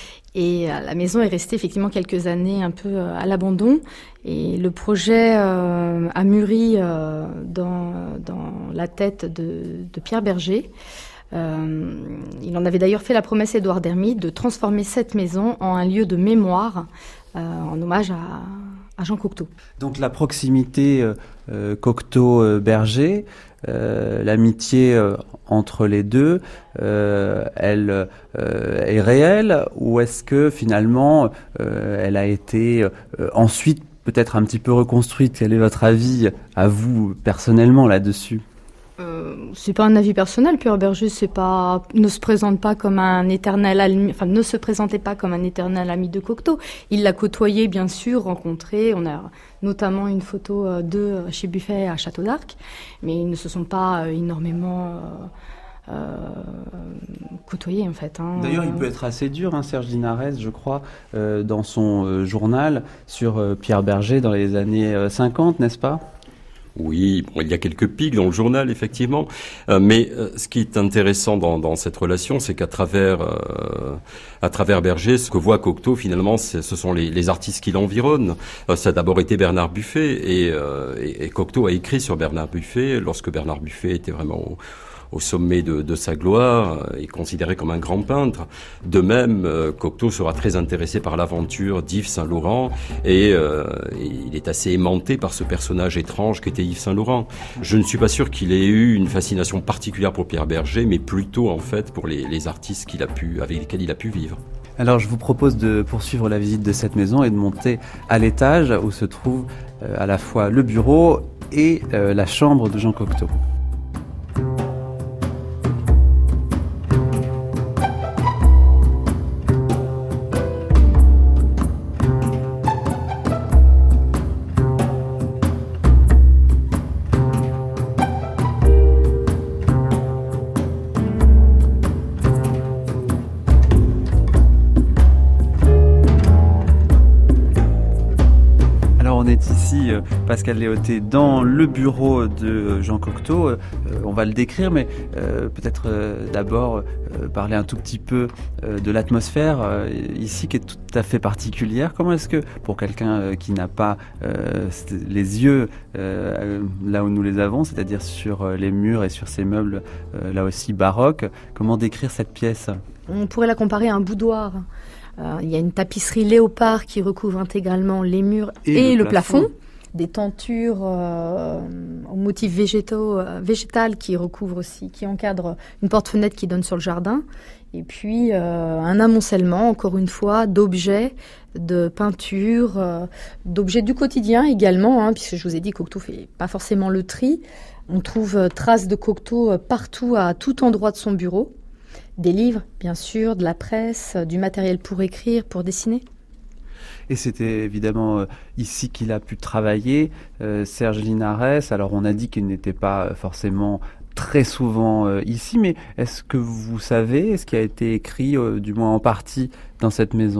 Speaker 4: Et euh, la maison est restée effectivement quelques années un peu euh, à l'abandon. Et le projet euh, a mûri euh, dans, dans la tête de, de Pierre Berger. Euh, il en avait d'ailleurs fait la promesse à Édouard d'Hermite de transformer cette maison en un lieu de mémoire euh, en hommage à, à Jean Cocteau.
Speaker 2: Donc la proximité euh, Cocteau-Berger, euh, l'amitié euh, entre les deux, euh, elle euh, est réelle ou est-ce que finalement euh, elle a été euh, ensuite peut-être un petit peu reconstruite? Quel est votre avis à vous personnellement là-dessus?
Speaker 4: Euh, c'est pas un avis personnel. Pierre Berger, c'est pas, ne se présente pas comme un éternel ami, enfin, ne se présentait pas comme un éternel ami de Cocteau. Il l'a côtoyé, bien sûr, rencontré. On a notamment une photo euh, d'eux chez Buffet à Château d'Arc, mais ils ne se sont pas euh, énormément euh, euh, côtoyés, en fait. Hein.
Speaker 2: D'ailleurs, il peut être assez dur, hein, Serge Linares, je crois, euh, dans son euh, journal sur euh, Pierre Berger dans les années euh, cinquante, n'est-ce pas?
Speaker 5: Oui, bon, il y a quelques pics dans le journal, effectivement. Euh, mais euh, ce qui est intéressant dans, dans cette relation, c'est qu'à travers, euh, à travers Berger, ce que voit Cocteau, finalement, ce sont les, les artistes qui l'environnent. Euh, ça a d'abord été Bernard Buffet, et, euh, et, et Cocteau a écrit sur Bernard Buffet lorsque Bernard Buffet était vraiment au, au sommet de, de sa gloire, est considéré comme un grand peintre. De même, euh, Cocteau sera très intéressé par l'aventure d'Yves Saint-Laurent et, euh, et il est assez aimanté par ce personnage étrange qu'était Yves Saint-Laurent. Je ne suis pas sûr qu'il ait eu une fascination particulière pour Pierre Berger, mais plutôt en fait pour les, les artistes qu'il a pu, avec lesquels il a pu vivre.
Speaker 2: Alors je vous propose de poursuivre la visite de cette maison et de monter à l'étage où se trouve euh, à la fois le bureau et euh, la chambre de Jean Cocteau. Ici, Pascal Léoté, dans le bureau de Jean Cocteau. Euh, on va le décrire, mais euh, peut-être euh, d'abord euh, parler un tout petit peu euh, de l'atmosphère euh, ici, qui est tout à fait particulière. Comment est-ce que, pour quelqu'un euh, qui n'a pas euh, les yeux euh, là où nous les avons, c'est-à-dire sur euh, les murs et sur ces meubles euh, là aussi baroques, comment décrire cette pièce ?
Speaker 4: On pourrait la comparer à un boudoir. Euh, il y a une tapisserie léopard qui recouvre intégralement les murs et, et le, le plafond. plafond. Des tentures euh, aux motifs végétaux, euh, végétales qui recouvrent aussi, qui encadrent une porte-fenêtre qui donne sur le jardin. Et puis euh, un amoncellement, encore une fois, d'objets, de peintures, euh, d'objets du quotidien également, hein, puisque je vous ai dit, Cocteau fait pas forcément le tri. On trouve euh, traces de Cocteau euh, partout, à tout endroit de son bureau. Des livres, bien sûr, de la presse, du matériel pour écrire, pour dessiner.
Speaker 2: Et c'était évidemment euh, ici qu'il a pu travailler. Euh, Serge Linares, alors on a dit qu'il n'était pas forcément très souvent euh, ici, mais est-ce que vous savez ce qui a été écrit, euh, du moins en partie, dans cette maison ?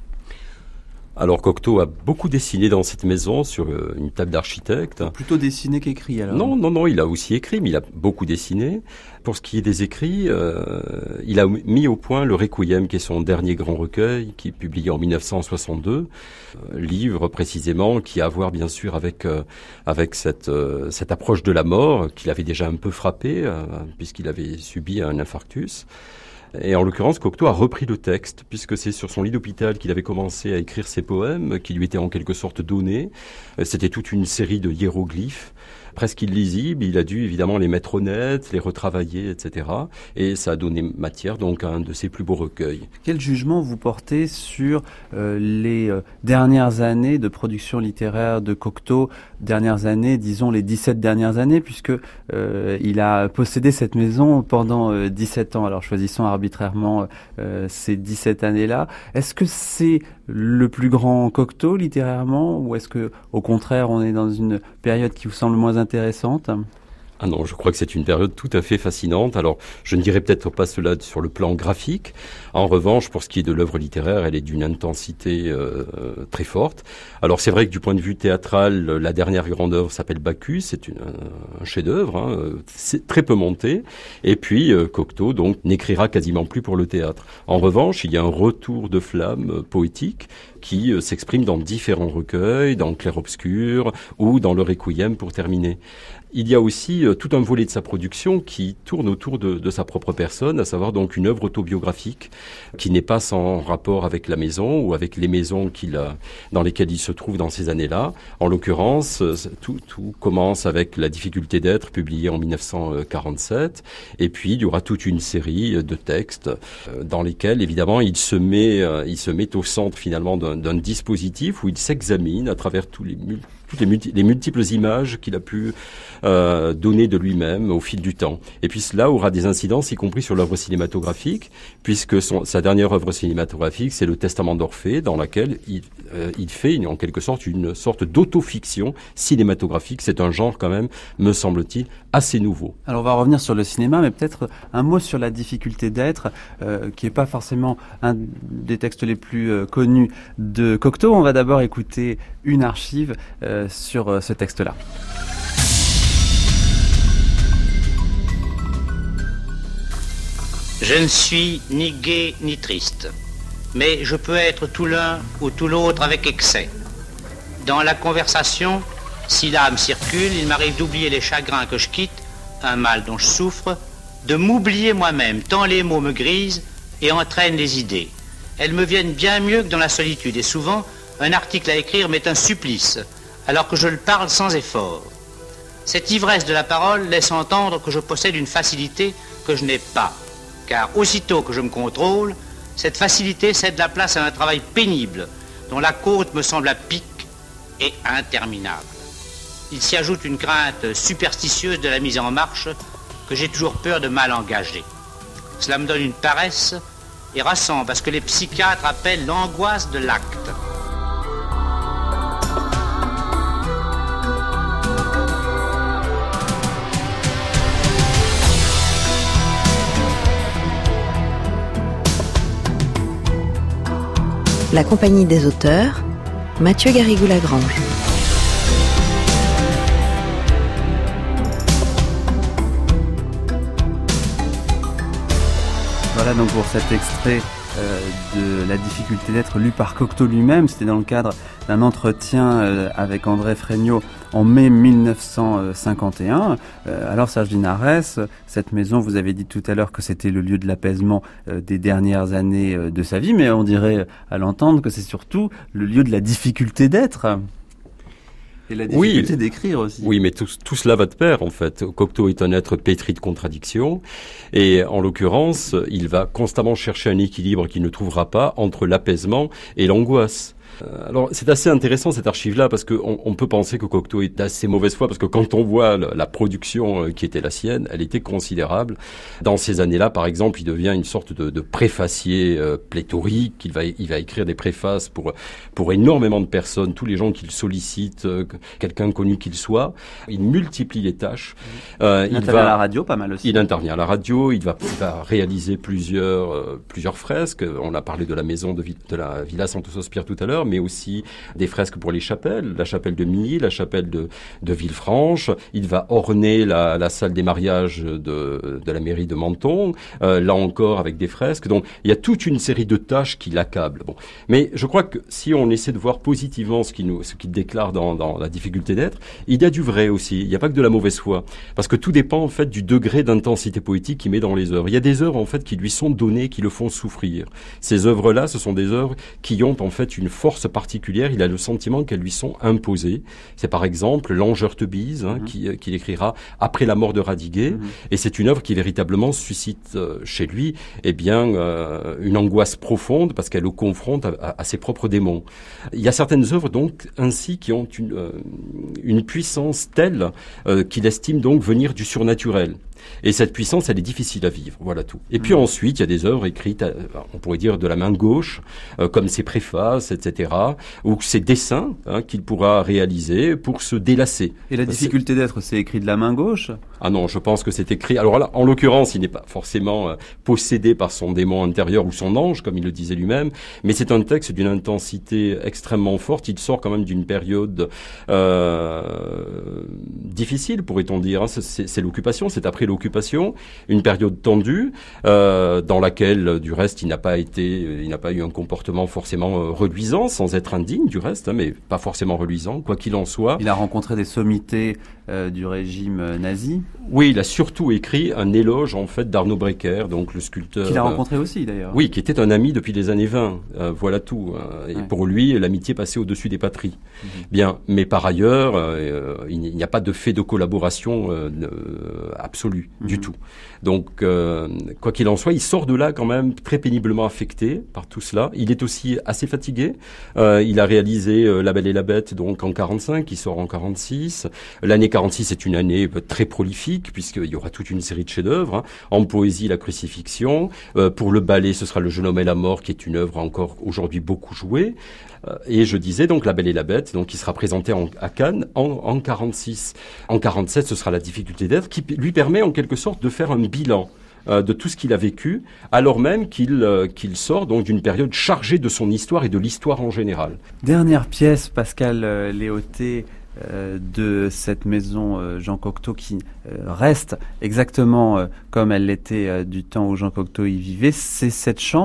Speaker 5: Alors Cocteau a beaucoup dessiné dans cette maison sur euh, une table d'architecte.
Speaker 2: Plutôt dessiné qu'écrit alors ?
Speaker 5: Non, non, non, il a aussi écrit, mais il a beaucoup dessiné. Pour ce qui est des écrits, euh, il a mis au point le Requiem, qui est son dernier grand recueil, qui est publié en dix-neuf cent soixante-deux. Euh, livre précisément qui a à voir bien sûr avec euh, avec cette euh, cette approche de la mort qu'il avait déjà un peu frappé euh, puisqu'il avait subi un infarctus. Et en l'occurrence, Cocteau a repris le texte, puisque c'est sur son lit d'hôpital qu'il avait commencé à écrire ses poèmes, qui lui étaient en quelque sorte donnés. C'était toute une série de hiéroglyphes, presque illisibles. Il a dû évidemment les mettre au net, les retravailler, et cetera. Et ça a donné matière donc à un de ses plus beaux recueils.
Speaker 2: Quel jugement vous portez sur euh, les euh, dernières années de production littéraire de Cocteau, dernières années, disons les dix-sept dernières années, puisque euh, il a possédé cette maison pendant euh, dix-sept ans. Alors choisissons arbitrairement euh, ces dix-sept années-là. Est-ce que c'est le plus grand Cocteau littérairement, ou est-ce que au contraire on est dans une période qui vous semble moins intéressante ?
Speaker 5: Ah non, je crois que c'est une période tout à fait fascinante. Alors, je ne dirais peut-être pas cela sur le plan graphique. En revanche, pour ce qui est de l'œuvre littéraire, elle est d'une intensité euh, très forte. Alors, c'est vrai que du point de vue théâtral, la dernière grande œuvre s'appelle Bacchus. C'est une, un chef-d'œuvre, hein, c'est très peu monté. Et puis, euh, Cocteau, donc, n'écrira quasiment plus pour le théâtre. En revanche, il y a un retour de flamme poétique qui euh, s'exprime dans différents recueils, dans Clair-Obscur ou dans le Requiem pour terminer. Il y a aussi euh, tout un volet de sa production qui tourne autour de, de sa propre personne, à savoir donc une œuvre autobiographique qui n'est pas sans rapport avec la maison ou avec les maisons qu'il a, dans lesquelles il se trouve dans ces années-là. En l'occurrence, tout, tout commence avec La difficulté d'être, publié en dix-neuf cent quarante-sept, et puis il y aura toute une série de textes dans lesquels, évidemment, il se met, il se met au centre finalement d'un, d'un dispositif où il s'examine à travers tous les multiples toutes les, multi- les multiples images qu'il a pu euh, donner de lui-même au fil du temps. Et puis cela aura des incidences, y compris sur l'œuvre cinématographique, puisque son, sa dernière œuvre cinématographique, c'est Le Testament d'Orphée, dans laquelle il, euh, il fait en quelque sorte une sorte d'autofiction cinématographique. C'est un genre quand même, me semble-t-il, assez nouveau.
Speaker 2: Alors on va revenir sur le cinéma, mais peut-être un mot sur La difficulté d'être, euh, qui n'est pas forcément un des textes les plus euh, connus de Cocteau. On va d'abord écouter une archive euh, sur euh, ce texte-là.
Speaker 6: Je ne suis ni gai ni triste, mais je peux être tout l'un ou tout l'autre avec excès. Dans la conversation, si l'âme circule, il m'arrive d'oublier les chagrins que je quitte, un mal dont je souffre,
Speaker 3: de m'oublier moi-même, tant les mots me grisent et entraînent les idées. Elles me viennent bien mieux que dans la solitude, et souvent, un article à écrire m'est un supplice, alors que je le parle sans effort. Cette ivresse de la parole laisse entendre que je possède une facilité que je n'ai pas, car aussitôt que je me contrôle, cette facilité cède la place à un travail pénible, dont la côte me semble à pic et interminable. Il s'y ajoute une crainte superstitieuse de la mise en marche que j'ai toujours peur de mal engager. Cela me donne une paresse et rassemble à ce que les psychiatres appellent l'angoisse de l'acte.
Speaker 1: La compagnie des auteurs, Mathieu Garrigou-Lagrange.
Speaker 2: Voilà donc pour cet extrait euh, de La difficulté d'être, lu par Cocteau lui-même. C'était dans le cadre d'un entretien euh, avec André Fregnault en mai mille neuf cent cinquante et un. Euh, alors Serge Linares, cette maison, vous avez dit tout à l'heure que c'était le lieu de l'apaisement euh, des dernières années euh, de sa vie, mais on dirait à l'entendre que c'est surtout le lieu de la difficulté d'être. Et la difficulté oui, d'écrire aussi.
Speaker 5: Oui, mais tout, tout cela va de pair, en fait. Cocteau est un être pétri de contradictions. Et en l'occurrence, il va constamment chercher un équilibre qu'il ne trouvera pas entre l'apaisement et l'angoisse. Alors, c'est assez intéressant cette archive-là parce qu'on on peut penser que Cocteau est d'assez mauvaise foi parce que quand on voit la, la production qui était la sienne, elle était considérable. Dans ces années-là, par exemple, il devient une sorte de, de préfacier euh, pléthorique. Il va, il va écrire des préfaces pour pour énormément de personnes, tous les gens qu'il sollicite, euh, quelqu'un connu qu'il soit. Il multiplie les tâches.
Speaker 2: Euh, il, il intervient va, à la radio, pas mal aussi.
Speaker 5: Il intervient à la radio. Il va, il va réaliser plusieurs euh, plusieurs fresques. On a parlé de la maison de, de la Villa Santo Sospir tout à l'heure, mais aussi des fresques pour les chapelles, la chapelle de Milly, la chapelle de, de Villefranche. Il va orner la, la salle des mariages de, de la mairie de Menton, euh, là encore avec des fresques. Donc il y a toute une série de tâches qui l'accablent. Bon. Mais je crois que si on essaie de voir positivement ce qu'il nous, ce qu'il déclare dans, dans la difficulté d'être, il y a du vrai aussi. Il n'y a pas que de la mauvaise foi. Parce que tout dépend en fait du degré d'intensité poétique qu'il met dans les œuvres. Il y a des œuvres en fait qui lui sont données, qui le font souffrir. Ces œuvres-là, ce sont des œuvres qui ont en fait une force particulière, il a le sentiment qu'elles lui sont imposées. C'est par exemple L'Ange-Heurtebise, hein, mmh. qui, qu'il écrira après la mort de Radiguet, mmh. et c'est une œuvre qui véritablement suscite euh, chez lui eh bien, euh, une angoisse profonde parce qu'elle le confronte à, à, à ses propres démons. Il y a certaines œuvres donc ainsi qui ont une, euh, une puissance telle euh, qu'il estime donc venir du surnaturel. Et cette puissance, elle est difficile à vivre, voilà tout. Et puis mmh. ensuite, il y a des œuvres écrites, euh, on pourrait dire de la main gauche, euh, comme ses préfaces, et cetera, ou ses dessins hein, qu'il pourra réaliser pour se délasser.
Speaker 2: Et la difficulté c'est... d'être, c'est écrit de la main gauche ?
Speaker 5: Ah non, je pense que c'est écrit... Alors là, en l'occurrence, il n'est pas forcément euh, possédé par son démon intérieur ou son ange, comme il le disait lui-même, mais c'est un texte d'une intensité extrêmement forte. Il sort quand même d'une période euh, difficile, pourrait-on dire. Hein. C'est, c'est, c'est l'occupation, c'est après l'occupation, une période tendue, euh, dans laquelle, du reste, il n'a pas été, il n'a pas eu un comportement forcément euh, reluisant, sans être indigne, du reste, hein, mais pas forcément reluisant, quoi qu'il en soit.
Speaker 2: Il a rencontré des sommités euh, du régime euh, nazi.
Speaker 5: Oui, il a surtout écrit un éloge, en fait, d'Arnaud Brecker, donc le sculpteur.
Speaker 2: Qu'il a rencontré euh, aussi, d'ailleurs.
Speaker 5: Oui, qui était un ami depuis les années vingt. Euh, voilà tout. Hein. Et ouais. Pour lui, l'amitié passait au-dessus des patries. Mmh. Bien, mais par ailleurs, euh, il n'y a pas de fait de collaboration euh, euh, absolue. Mmh. Du tout. Donc, euh, quoi qu'il en soit, il sort de là quand même très péniblement affecté par tout cela. Il est aussi assez fatigué. Euh, il a réalisé euh, La Belle et la Bête donc en quarante-cinq, il sort en quarante-six. L'année quarante-six est une année très prolifique puisqu'il y aura toute une série de chefs-d'œuvre. Hein. En poésie, La Crucifixion. Euh, pour le ballet, ce sera Le Jeune homme et la mort, qui est une œuvre encore aujourd'hui beaucoup jouée. Euh, et je disais donc La Belle et la Bête, donc qui sera présentée en, à Cannes en, en quarante-six. En quarante-sept, ce sera La difficulté d'être, qui lui permet en quelque sorte de faire un bilan euh, de tout ce qu'il a vécu, alors même qu'il euh, qu'il sort donc d'une période chargée de son histoire et de l'histoire en général.
Speaker 2: Dernière pièce, Pascal euh, Léoté, euh, de cette maison euh, Jean Cocteau, qui euh, reste exactement euh, comme elle l'était euh, du temps où Jean Cocteau y vivait. C'est cette chambre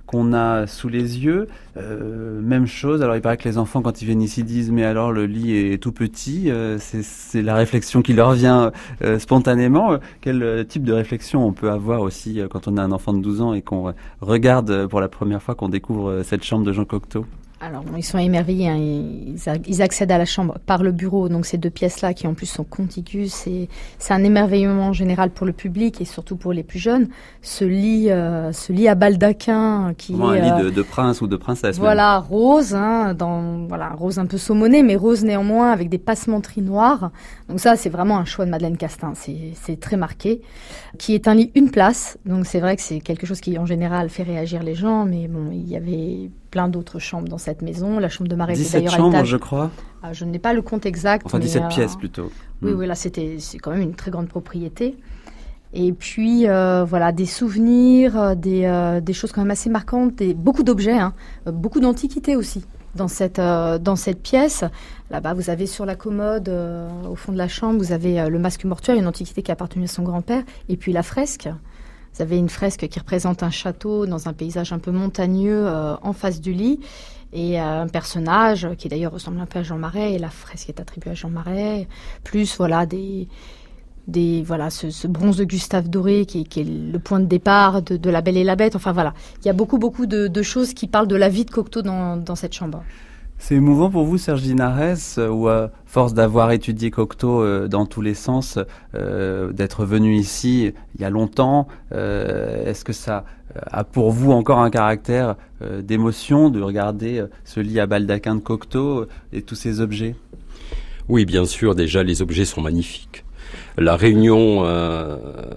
Speaker 2: qu'on a sous les yeux. Euh, même chose, alors il paraît que les enfants quand ils viennent ici disent mais alors le lit est tout petit, euh, c'est, c'est la réflexion qui leur vient euh, spontanément. Quel type de réflexion on peut avoir aussi euh, quand on a un enfant de douze ans et qu'on euh, regarde pour la première fois, qu'on découvre euh, cette chambre de Jean Cocteau?
Speaker 4: Alors, ils sont émerveillés, hein. ils, ils accèdent à la chambre par le bureau, donc ces deux pièces-là qui en plus sont contiguës, c'est, c'est un émerveillement général pour le public et surtout pour les plus jeunes. Ce lit, euh, ce lit à baldaquin qui
Speaker 2: Comment,
Speaker 4: est...
Speaker 2: un lit
Speaker 4: euh,
Speaker 2: de, de prince ou de princesse.
Speaker 4: Voilà, même. Rose, hein, dans, voilà, rose un peu saumonné, mais rose néanmoins avec des passementeries noires. Donc ça, c'est vraiment un choix de Madeleine Castin, c'est, c'est très marqué. Qui est un lit une place, donc c'est vrai que c'est quelque chose qui en général fait réagir les gens, mais bon, il y avait plein d'autres chambres dans cette maison. La chambre de Marais était d'ailleurs à l'étage.
Speaker 2: dix-sept chambres, je crois.
Speaker 4: Ah, je n'ai pas le compte exact.
Speaker 2: Enfin, dix-sept
Speaker 4: mais,
Speaker 2: pièces
Speaker 4: euh,
Speaker 2: plutôt.
Speaker 4: Oui,
Speaker 2: mm.
Speaker 4: oui, là, c'était, c'est quand même une très grande propriété. Et puis, euh, voilà, des souvenirs, des, euh, des choses quand même assez marquantes, des, beaucoup d'objets, hein, beaucoup d'antiquités aussi. Dans cette, euh, dans cette pièce, là-bas, vous avez sur la commode, euh, au fond de la chambre, vous avez euh, le masque mortuaire, une antiquité qui appartenait à son grand-père, et puis la fresque. Vous avez une fresque qui représente un château dans un paysage un peu montagneux euh, en face du lit, et euh, un personnage qui d'ailleurs ressemble un peu à Jean Marais, et la fresque est attribuée à Jean Marais, plus voilà des... Des, voilà, ce, ce bronze de Gustave Doré qui, qui est le point de départ de, de La Belle et la Bête. Enfin voilà, il y a beaucoup beaucoup de, de choses qui parlent de la vie de Cocteau dans, dans cette chambre.
Speaker 2: C'est émouvant pour vous, Serge Linares, ou à force d'avoir étudié Cocteau euh, dans tous les sens, euh, d'être venu ici il y a longtemps, euh, est-ce que ça a pour vous encore un caractère euh, d'émotion de regarder euh, ce lit à baldaquin de Cocteau euh, et tous ces objets?
Speaker 5: Oui, bien sûr, déjà les objets sont magnifiques. La réunion euh,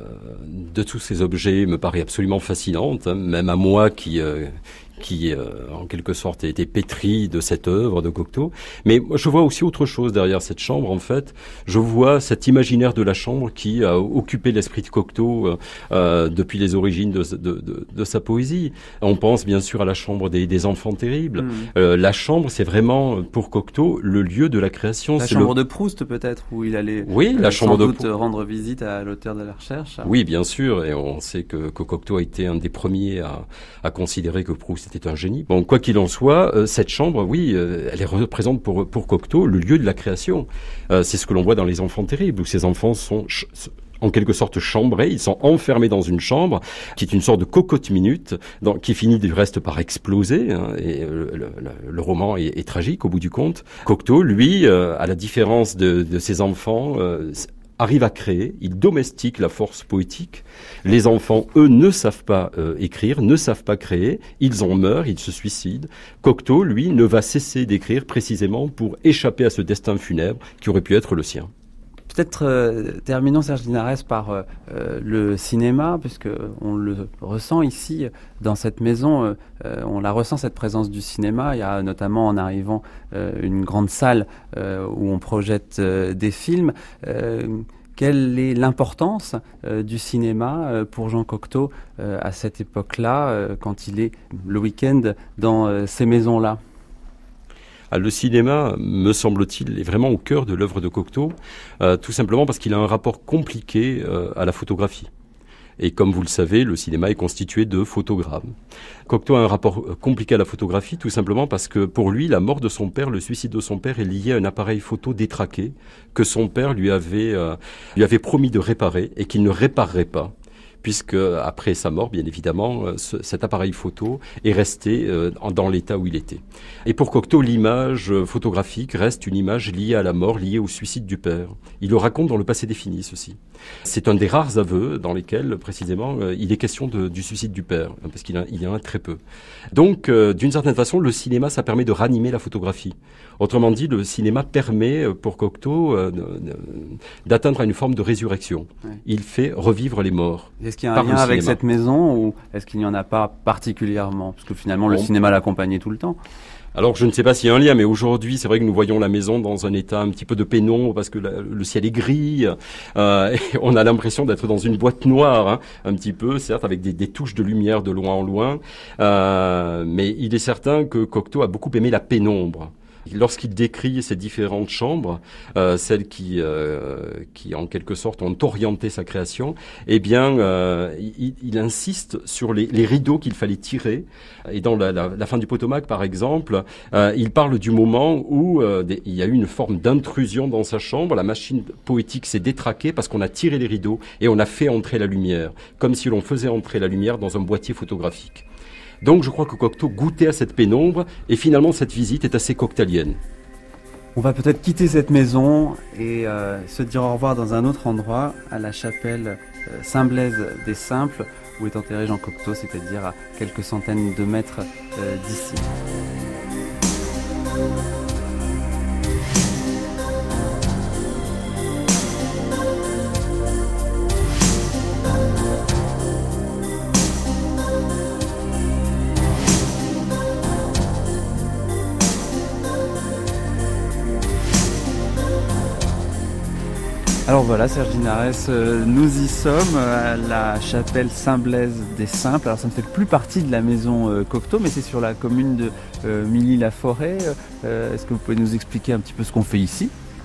Speaker 5: de tous ces objets me paraît absolument fascinante, hein, même à moi qui... Euh, qui, euh, en quelque sorte, a été pétri de cette œuvre de Cocteau. Mais je vois aussi autre chose derrière cette chambre, en fait. Je vois cet imaginaire de la chambre qui a occupé l'esprit de Cocteau euh, euh, depuis les origines de, de, de, de sa poésie. On pense bien sûr à la chambre des, des enfants terribles. Mmh. Euh, la chambre, c'est vraiment, pour Cocteau, le lieu de la création.
Speaker 2: La
Speaker 5: c'est
Speaker 2: chambre
Speaker 5: le...
Speaker 2: de Proust, peut-être, où il allait
Speaker 5: oui,
Speaker 2: euh,
Speaker 5: la chambre
Speaker 2: sans
Speaker 5: de
Speaker 2: doute
Speaker 5: Proust.
Speaker 2: rendre visite à l'auteur de la recherche.
Speaker 5: Oui, bien sûr. Et on sait que, que Cocteau a été un des premiers à, à considérer que Proust était un génie. Bon, quoi qu'il en soit, euh, cette chambre, oui, euh, elle représente pour pour Cocteau le lieu de la création. Euh, c'est ce que l'on voit dans Les Enfants terribles, où ces enfants sont ch- en quelque sorte chambrés, ils sont enfermés dans une chambre qui est une sorte de cocotte-minute, dans, qui finit du reste par exploser, hein, et euh, le, le, le roman est, est tragique au bout du compte. Cocteau, lui, euh, à la différence de, de ses enfants, euh, arrive à créer, il domestique la force poétique. Les enfants, eux, ne savent pas euh, écrire, ne savent pas créer, ils en meurent, ils se suicident. Cocteau, lui, ne va cesser d'écrire précisément pour échapper à ce destin funèbre qui aurait pu être le sien.
Speaker 2: Peut-être euh, terminons, Serge Linares, par euh, le cinéma, puisque on le ressent ici dans cette maison, euh, on la ressent, cette présence du cinéma. Il y a notamment en arrivant euh, une grande salle euh, où on projette euh, des films. Euh, quelle est l'importance euh, du cinéma euh, pour Jean Cocteau euh, à cette époque-là, euh, quand il est le week-end dans euh, ces maisons-là?
Speaker 5: Ah, le cinéma, me semble-t-il, est vraiment au cœur de l'œuvre de Cocteau, euh, tout simplement parce qu'il a un rapport compliqué euh, à la photographie. Et comme vous le savez, le cinéma est constitué de photogrammes. Cocteau a un rapport compliqué à la photographie, tout simplement parce que pour lui, la mort de son père, le suicide de son père est lié à un appareil photo détraqué que son père lui avait, euh, lui avait promis de réparer et qu'il ne réparerait pas, puisque après sa mort, bien évidemment, euh, ce, cet appareil photo est resté euh, dans l'état où il était. Et pour Cocteau, l'image photographique reste une image liée à la mort, liée au suicide du père. Il le raconte dans Le Passé défini, ceci. C'est un des rares aveux dans lesquels, précisément, euh, il est question de, du suicide du père, hein, parce qu'il a, il y en a très peu. Donc, euh, d'une certaine façon, le cinéma, ça permet de ranimer la photographie. Autrement dit, le cinéma permet, pour Cocteau, euh, d'atteindre à une forme de résurrection. Ouais. Il fait revivre les morts.
Speaker 2: Est-ce qu'il y a un lien avec cette maison, ou est-ce qu'il n'y en a pas particulièrement? Parce que finalement, le bon. cinéma l'accompagnait tout le temps.
Speaker 5: Alors, je ne sais pas s'il y a un lien, mais aujourd'hui, c'est vrai que nous voyons la maison dans un état un petit peu de pénombre, parce que la, le ciel est gris, euh, et on a l'impression d'être dans une boîte noire, hein, un petit peu, certes, avec des, des touches de lumière de loin en loin, euh, mais il est certain que Cocteau a beaucoup aimé la pénombre. Lorsqu'il décrit ces différentes chambres, euh, celles qui, euh, qui en quelque sorte ont orienté sa création, eh bien, euh, il, il insiste sur les, les rideaux qu'il fallait tirer. Et dans la, la, la fin du Potomac, par exemple, euh, il parle du moment où euh, des, il y a eu une forme d'intrusion dans sa chambre. La machine poétique s'est détraquée parce qu'on a tiré les rideaux et on a fait entrer la lumière, comme si l'on faisait entrer la lumière dans un boîtier photographique. Donc je crois que Cocteau goûtait à cette pénombre et finalement cette visite est assez coctelienne.
Speaker 2: On va peut-être quitter cette maison et euh, se dire au revoir dans un autre endroit, à la chapelle euh, Saint-Blaise des Simples, où est enterré Jean Cocteau, c'est-à-dire à quelques centaines de mètres euh, d'ici. Alors voilà, Serge Linares, euh, nous y sommes à la chapelle Saint-Blaise des Simples. Alors ça ne fait plus partie de la maison euh, Cocteau, mais c'est sur la commune de euh, Milly-la-Forêt. Euh, est-ce que vous pouvez nous expliquer un petit peu ce qu'on fait ici ?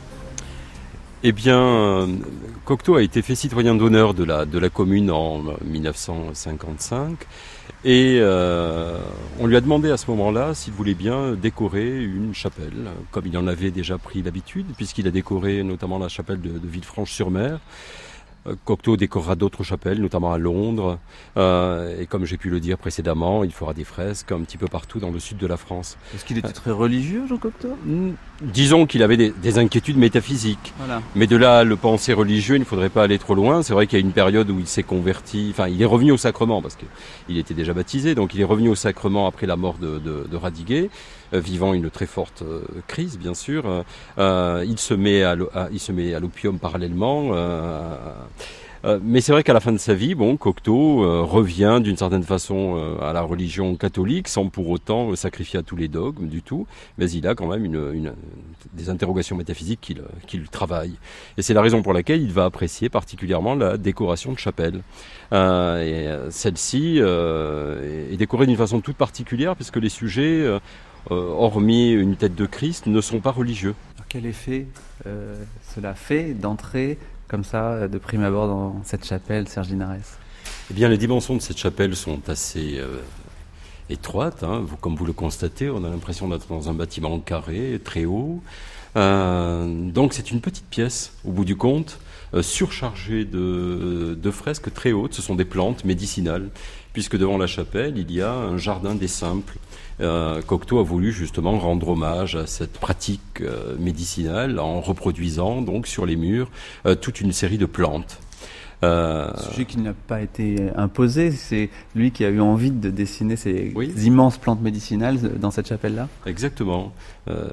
Speaker 5: Eh bien, Cocteau a été fait citoyen d'honneur de la, de la commune en dix-neuf cent cinquante-cinq et euh, on lui a demandé à ce moment-là s'il voulait bien décorer une chapelle, comme il en avait déjà pris l'habitude, puisqu'il a décoré notamment la chapelle de, de Villefranche-sur-Mer. Cocteau décorera d'autres chapelles, notamment à Londres, euh, et comme j'ai pu le dire précédemment, il fera des fresques un petit peu partout dans le sud de la France.
Speaker 2: Est-ce qu'il était très religieux, Jean Cocteau ?
Speaker 5: Disons qu'il avait des, des inquiétudes métaphysiques, voilà. Mais de là à le penser religieux, il ne faudrait pas aller trop loin. C'est vrai qu'il y a une période où il s'est converti, enfin il est revenu au sacrement, parce qu'il était déjà baptisé, donc il est revenu au sacrement après la mort de, de, de Radiguet, euh, vivant une très forte euh, crise, bien sûr. Euh, il se met à, à, il se met à l'opium parallèlement. Euh, Euh, mais c'est vrai qu'à la fin de sa vie, bon, Cocteau euh, revient d'une certaine façon euh, à la religion catholique, sans pour autant euh, sacrifier à tous les dogmes du tout, mais il a quand même une, une, des interrogations métaphysiques qu'il qu'il travaille. Et c'est la raison pour laquelle il va apprécier particulièrement la décoration de chapelle. Euh, et euh, celle-ci euh, est décorée d'une façon toute particulière, puisque les sujets, euh, euh, hormis une tête de Christ, ne sont pas religieux.
Speaker 2: Alors, quel effet euh, cela fait d'entrer comme ça, de prime abord, dans cette chapelle, Serge Linares ?
Speaker 5: Eh bien, les dimensions de cette chapelle sont assez euh, étroites. Hein. Vous, comme vous le constatez, on a l'impression d'être dans un bâtiment carré, très haut. Euh, donc, c'est une petite pièce, au bout du compte, euh, surchargée de, de fresques très hautes. Ce sont des plantes médicinales, puisque devant la chapelle, il y a un jardin des simples. Euh, Cocteau a voulu justement rendre hommage à cette pratique euh, médicinale en reproduisant donc sur les murs euh, toute une série de plantes.
Speaker 2: Euh... Un sujet qui n'a pas été imposé, c'est lui qui a eu envie de dessiner ces
Speaker 5: oui.
Speaker 2: immenses plantes médicinales dans cette chapelle-là.
Speaker 5: Exactement. Euh,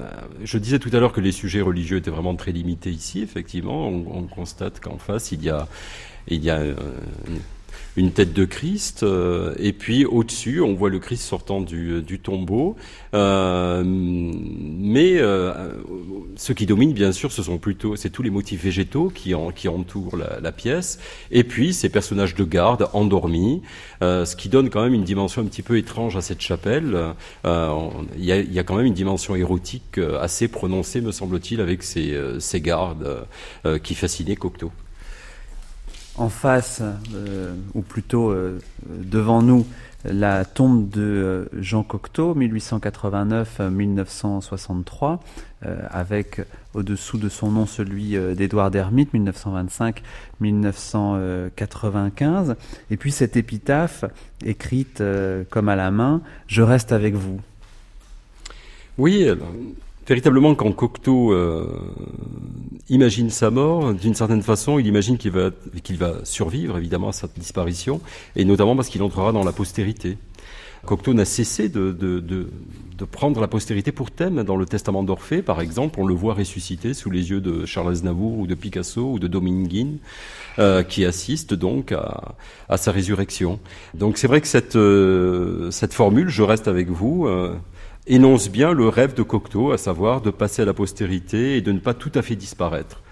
Speaker 5: je disais tout à l'heure que les sujets religieux étaient vraiment très limités ici. Effectivement, on, on constate qu'en face il y a, il y a euh, une tête de Christ, euh, et puis au-dessus, on voit le Christ sortant du, du tombeau. Euh, mais euh, ce qui domine, bien sûr, ce sont plutôt, c'est tous les motifs végétaux qui, en, qui entourent la, la pièce, et puis ces personnages de garde endormis, euh, ce qui donne quand même une dimension un petit peu étrange à cette chapelle. Euh, il y a, il y a quand même une dimension érotique assez prononcée, me semble-t-il, avec ces, ces gardes euh, qui fascinaient Cocteau.
Speaker 2: En face, euh, ou plutôt euh, devant nous, la tombe de euh, Jean Cocteau, mille huit cent quatre-vingt-neuf à mille neuf cent soixante-trois, euh, avec au-dessous de son nom celui euh, d'Édouard d'Hermite, mille neuf cent vingt-cinq à mille neuf cent quatre-vingt-quinze, et puis cette épitaphe écrite euh, comme à la main, « Je reste avec vous ».
Speaker 5: Oui, alors, véritablement, quand Cocteau euh, imagine sa mort, d'une certaine façon, il imagine qu'il va, qu'il va survivre, évidemment, à sa disparition, et notamment parce qu'il entrera dans la postérité. Cocteau n'a cessé de, de, de, de prendre la postérité pour thème. Dans le Testament d'Orphée, par exemple, on le voit ressusciter sous les yeux de Charles Aznavour ou de Picasso ou de Dominguine, euh, qui assistent donc à, à sa résurrection. Donc c'est vrai que cette, euh, cette formule « Je reste avec vous euh, », énonce bien le rêve de Cocteau, à savoir de passer à la postérité et de ne pas tout à fait disparaître.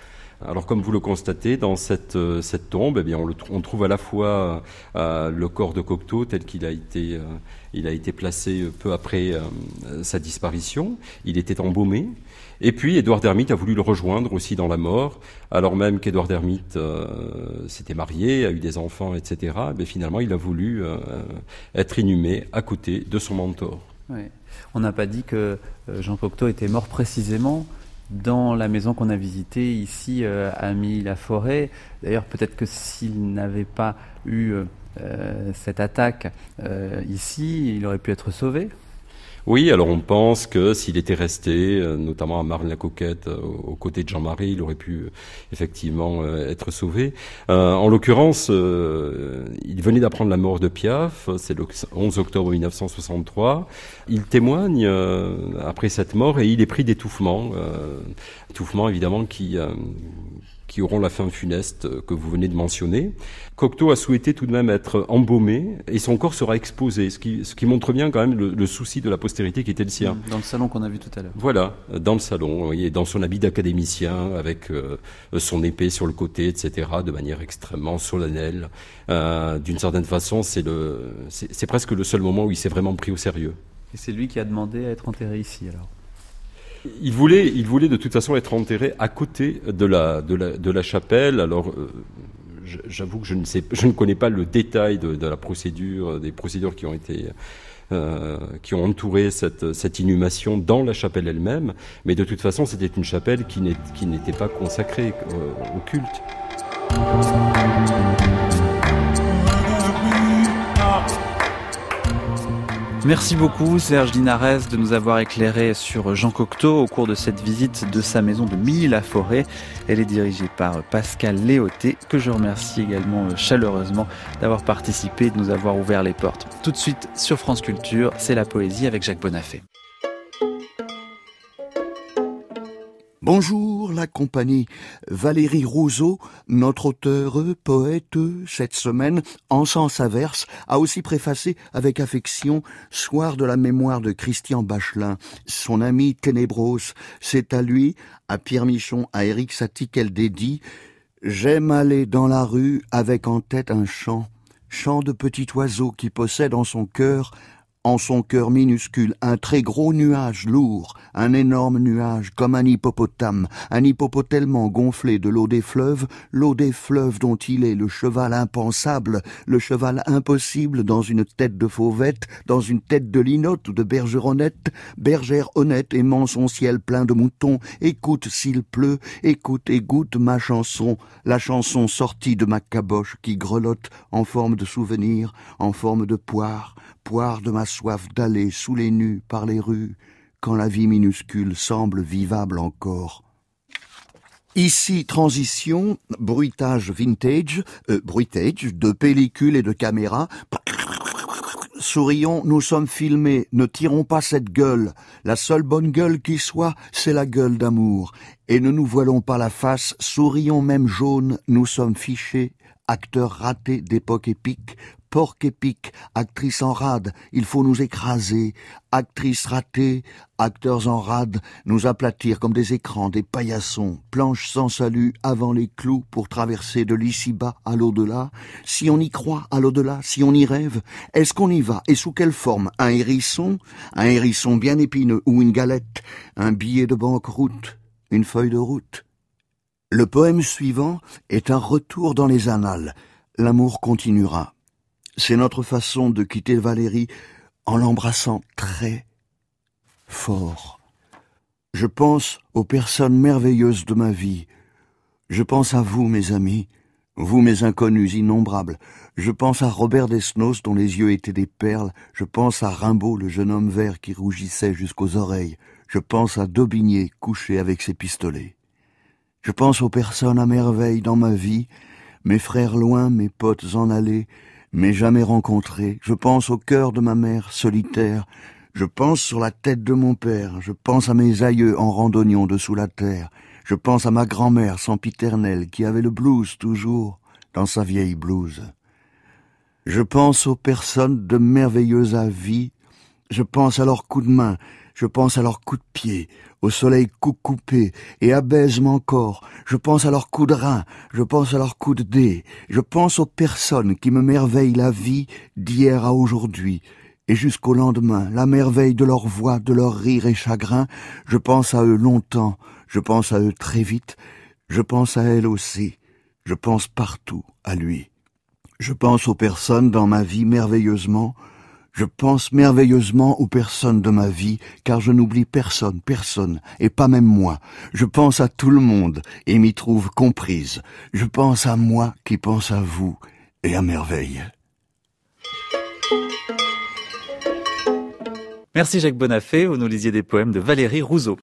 Speaker 5: Alors comme vous le constatez, dans cette, euh, cette tombe, eh bien, on, le, on trouve à la fois euh, le corps de Cocteau tel qu'il a été, euh, il a été placé peu après euh, sa disparition. Il était embaumé. Et puis Édouard d'Hermite a voulu le rejoindre aussi dans la mort, alors même qu'Édouard d'Hermite euh, s'était marié, a eu des enfants, et cetera. Mais finalement, il a voulu euh, être inhumé à côté de son mentor.
Speaker 2: Oui. On n'a pas dit que Jean Cocteau était mort précisément dans la maison qu'on a visitée ici euh, à Milly-la-Forêt. D'ailleurs, peut-être que s'il n'avait pas eu euh, cette attaque euh, ici, il aurait pu être sauvé.
Speaker 5: Oui, alors on pense que s'il était resté, euh, notamment à Marne-la-Coquette, euh, aux côtés de Jean-Marie, il aurait pu euh, effectivement euh, être sauvé. Euh, en l'occurrence, euh, il venait d'apprendre la mort de Piaf, c'est le onze octobre mille neuf cent soixante-trois. Il témoigne euh, après cette mort et il est pris d'étouffement, euh, étouffement évidemment qui... Euh, qui auront la fin funeste que vous venez de mentionner. Cocteau a souhaité tout de même être embaumé et son corps sera exposé, ce qui, ce qui montre bien quand même le, le souci de la postérité qui était le sien.
Speaker 2: Dans le salon qu'on a vu tout à l'heure.
Speaker 5: Voilà, dans le salon, vous voyez, dans son habit d'académicien, avec euh, son épée sur le côté, et cetera, de manière extrêmement solennelle. Euh, d'une certaine façon, c'est, le, c'est, c'est presque le seul moment où il s'est vraiment pris au sérieux.
Speaker 2: Et c'est lui qui a demandé à être enterré ici, alors ?
Speaker 5: Il voulait, il voulait de toute façon être enterré à côté de la, de la, de la chapelle. Alors, euh, j'avoue que je ne sais, je ne connais pas le détail de, de la procédure, des procédures qui ont été, euh, qui ont entouré cette, cette inhumation dans la chapelle elle-même. Mais de toute façon, c'était une chapelle qui, n'est, qui n'était pas consacrée euh, au culte.
Speaker 2: Merci beaucoup Serge Linares de nous avoir éclairé sur Jean Cocteau au cours de cette visite de sa maison de Milly-la-Forêt. Elle est dirigée par Pascal Léoté, que je remercie également chaleureusement d'avoir participé et de nous avoir ouvert les portes. Tout de suite sur France Culture, c'est la poésie avec Jacques Bonafé.
Speaker 7: Bonjour la compagnie. Valérie Rousseau, notre auteure, poète, cette semaine, en sens averse, a aussi préfacé avec affection Soir de la mémoire de Christian Bachelin, son ami Ténébros. C'est à lui, à Pierre Michon, à Éric Satie qu'elle dédie « J'aime aller dans la rue avec en tête un chant, chant de petit oiseau qui possède en son cœur en son cœur minuscule, un très gros nuage lourd, un énorme nuage, comme un hippopotame, un hippopotèlement gonflé de l'eau des fleuves, l'eau des fleuves dont il est le cheval impensable, le cheval impossible dans une tête de fauvette, dans une tête de linotte ou de bergeronnette, bergère honnête aimant son ciel plein de moutons, écoute s'il pleut, écoute et goûte ma chanson, la chanson sortie de ma caboche qui grelotte en forme de souvenir, en forme de poire, poire de ma soif d'aller sous les nus par les rues, quand la vie minuscule semble vivable encore. Ici, transition, bruitage vintage, euh, bruitage de pellicule et de caméra. Sourions, nous sommes filmés, ne tirons pas cette gueule. La seule bonne gueule qui soit, c'est la gueule d'amour. Et ne nous voilons pas la face, sourions même jaune, nous sommes fichés, acteurs ratés d'époque épique, porc épique, actrice en rade, il faut nous écraser, actrice ratée, acteurs en rade, nous aplatir comme des écrans, des paillassons, planches sans salut avant les clous pour traverser de l'ici-bas à l'au-delà. Si on y croit à l'au-delà, si on y rêve, est-ce qu'on y va et sous quelle forme? Un hérisson, un hérisson bien épineux ou une galette, un billet de banqueroute, une feuille de route. Le poème suivant est un retour dans les annales. L'amour continuera. C'est notre façon de quitter Valérie en l'embrassant très fort. Je pense aux personnes merveilleuses de ma vie. Je pense à vous, mes amis, vous, mes inconnus innombrables. Je pense à Robert Desnos, dont les yeux étaient des perles. Je pense à Rimbaud, le jeune homme vert qui rougissait jusqu'aux oreilles. Je pense à Daubigné, couché avec ses pistolets. Je pense aux personnes à merveille dans ma vie, mes frères loin, mes potes en allée, mais jamais rencontrés. Je pense au cœur de ma mère solitaire. Je pense sur la tête de mon père. Je pense à mes aïeux en randonnion dessous la terre. Je pense à ma grand-mère sempiternelle qui avait le blues toujours dans sa vieille blouse. Je pense aux personnes de merveilleux avis. Je pense à leurs coups de main, Je pense à leurs coups de pied, au soleil coucoupé et à baisement encore. Je pense à leurs coups de rein, je pense à leurs coups de dés. Je pense aux personnes qui me merveillent la vie d'hier à aujourd'hui. Et jusqu'au lendemain, la merveille de leur voix, de leur rire et chagrin. Je pense à eux longtemps, je pense à eux très vite. Je pense à elle aussi. Je pense partout à lui. Je pense aux personnes dans ma vie merveilleusement. Je pense merveilleusement aux personnes de ma vie, car je n'oublie personne, personne, et pas même moi. Je pense à tout le monde et m'y trouve comprise. Je pense à moi qui pense à vous et à merveille.
Speaker 2: Merci Jacques Bonafé, vous nous lisiez des poèmes de Valérie Rousseau.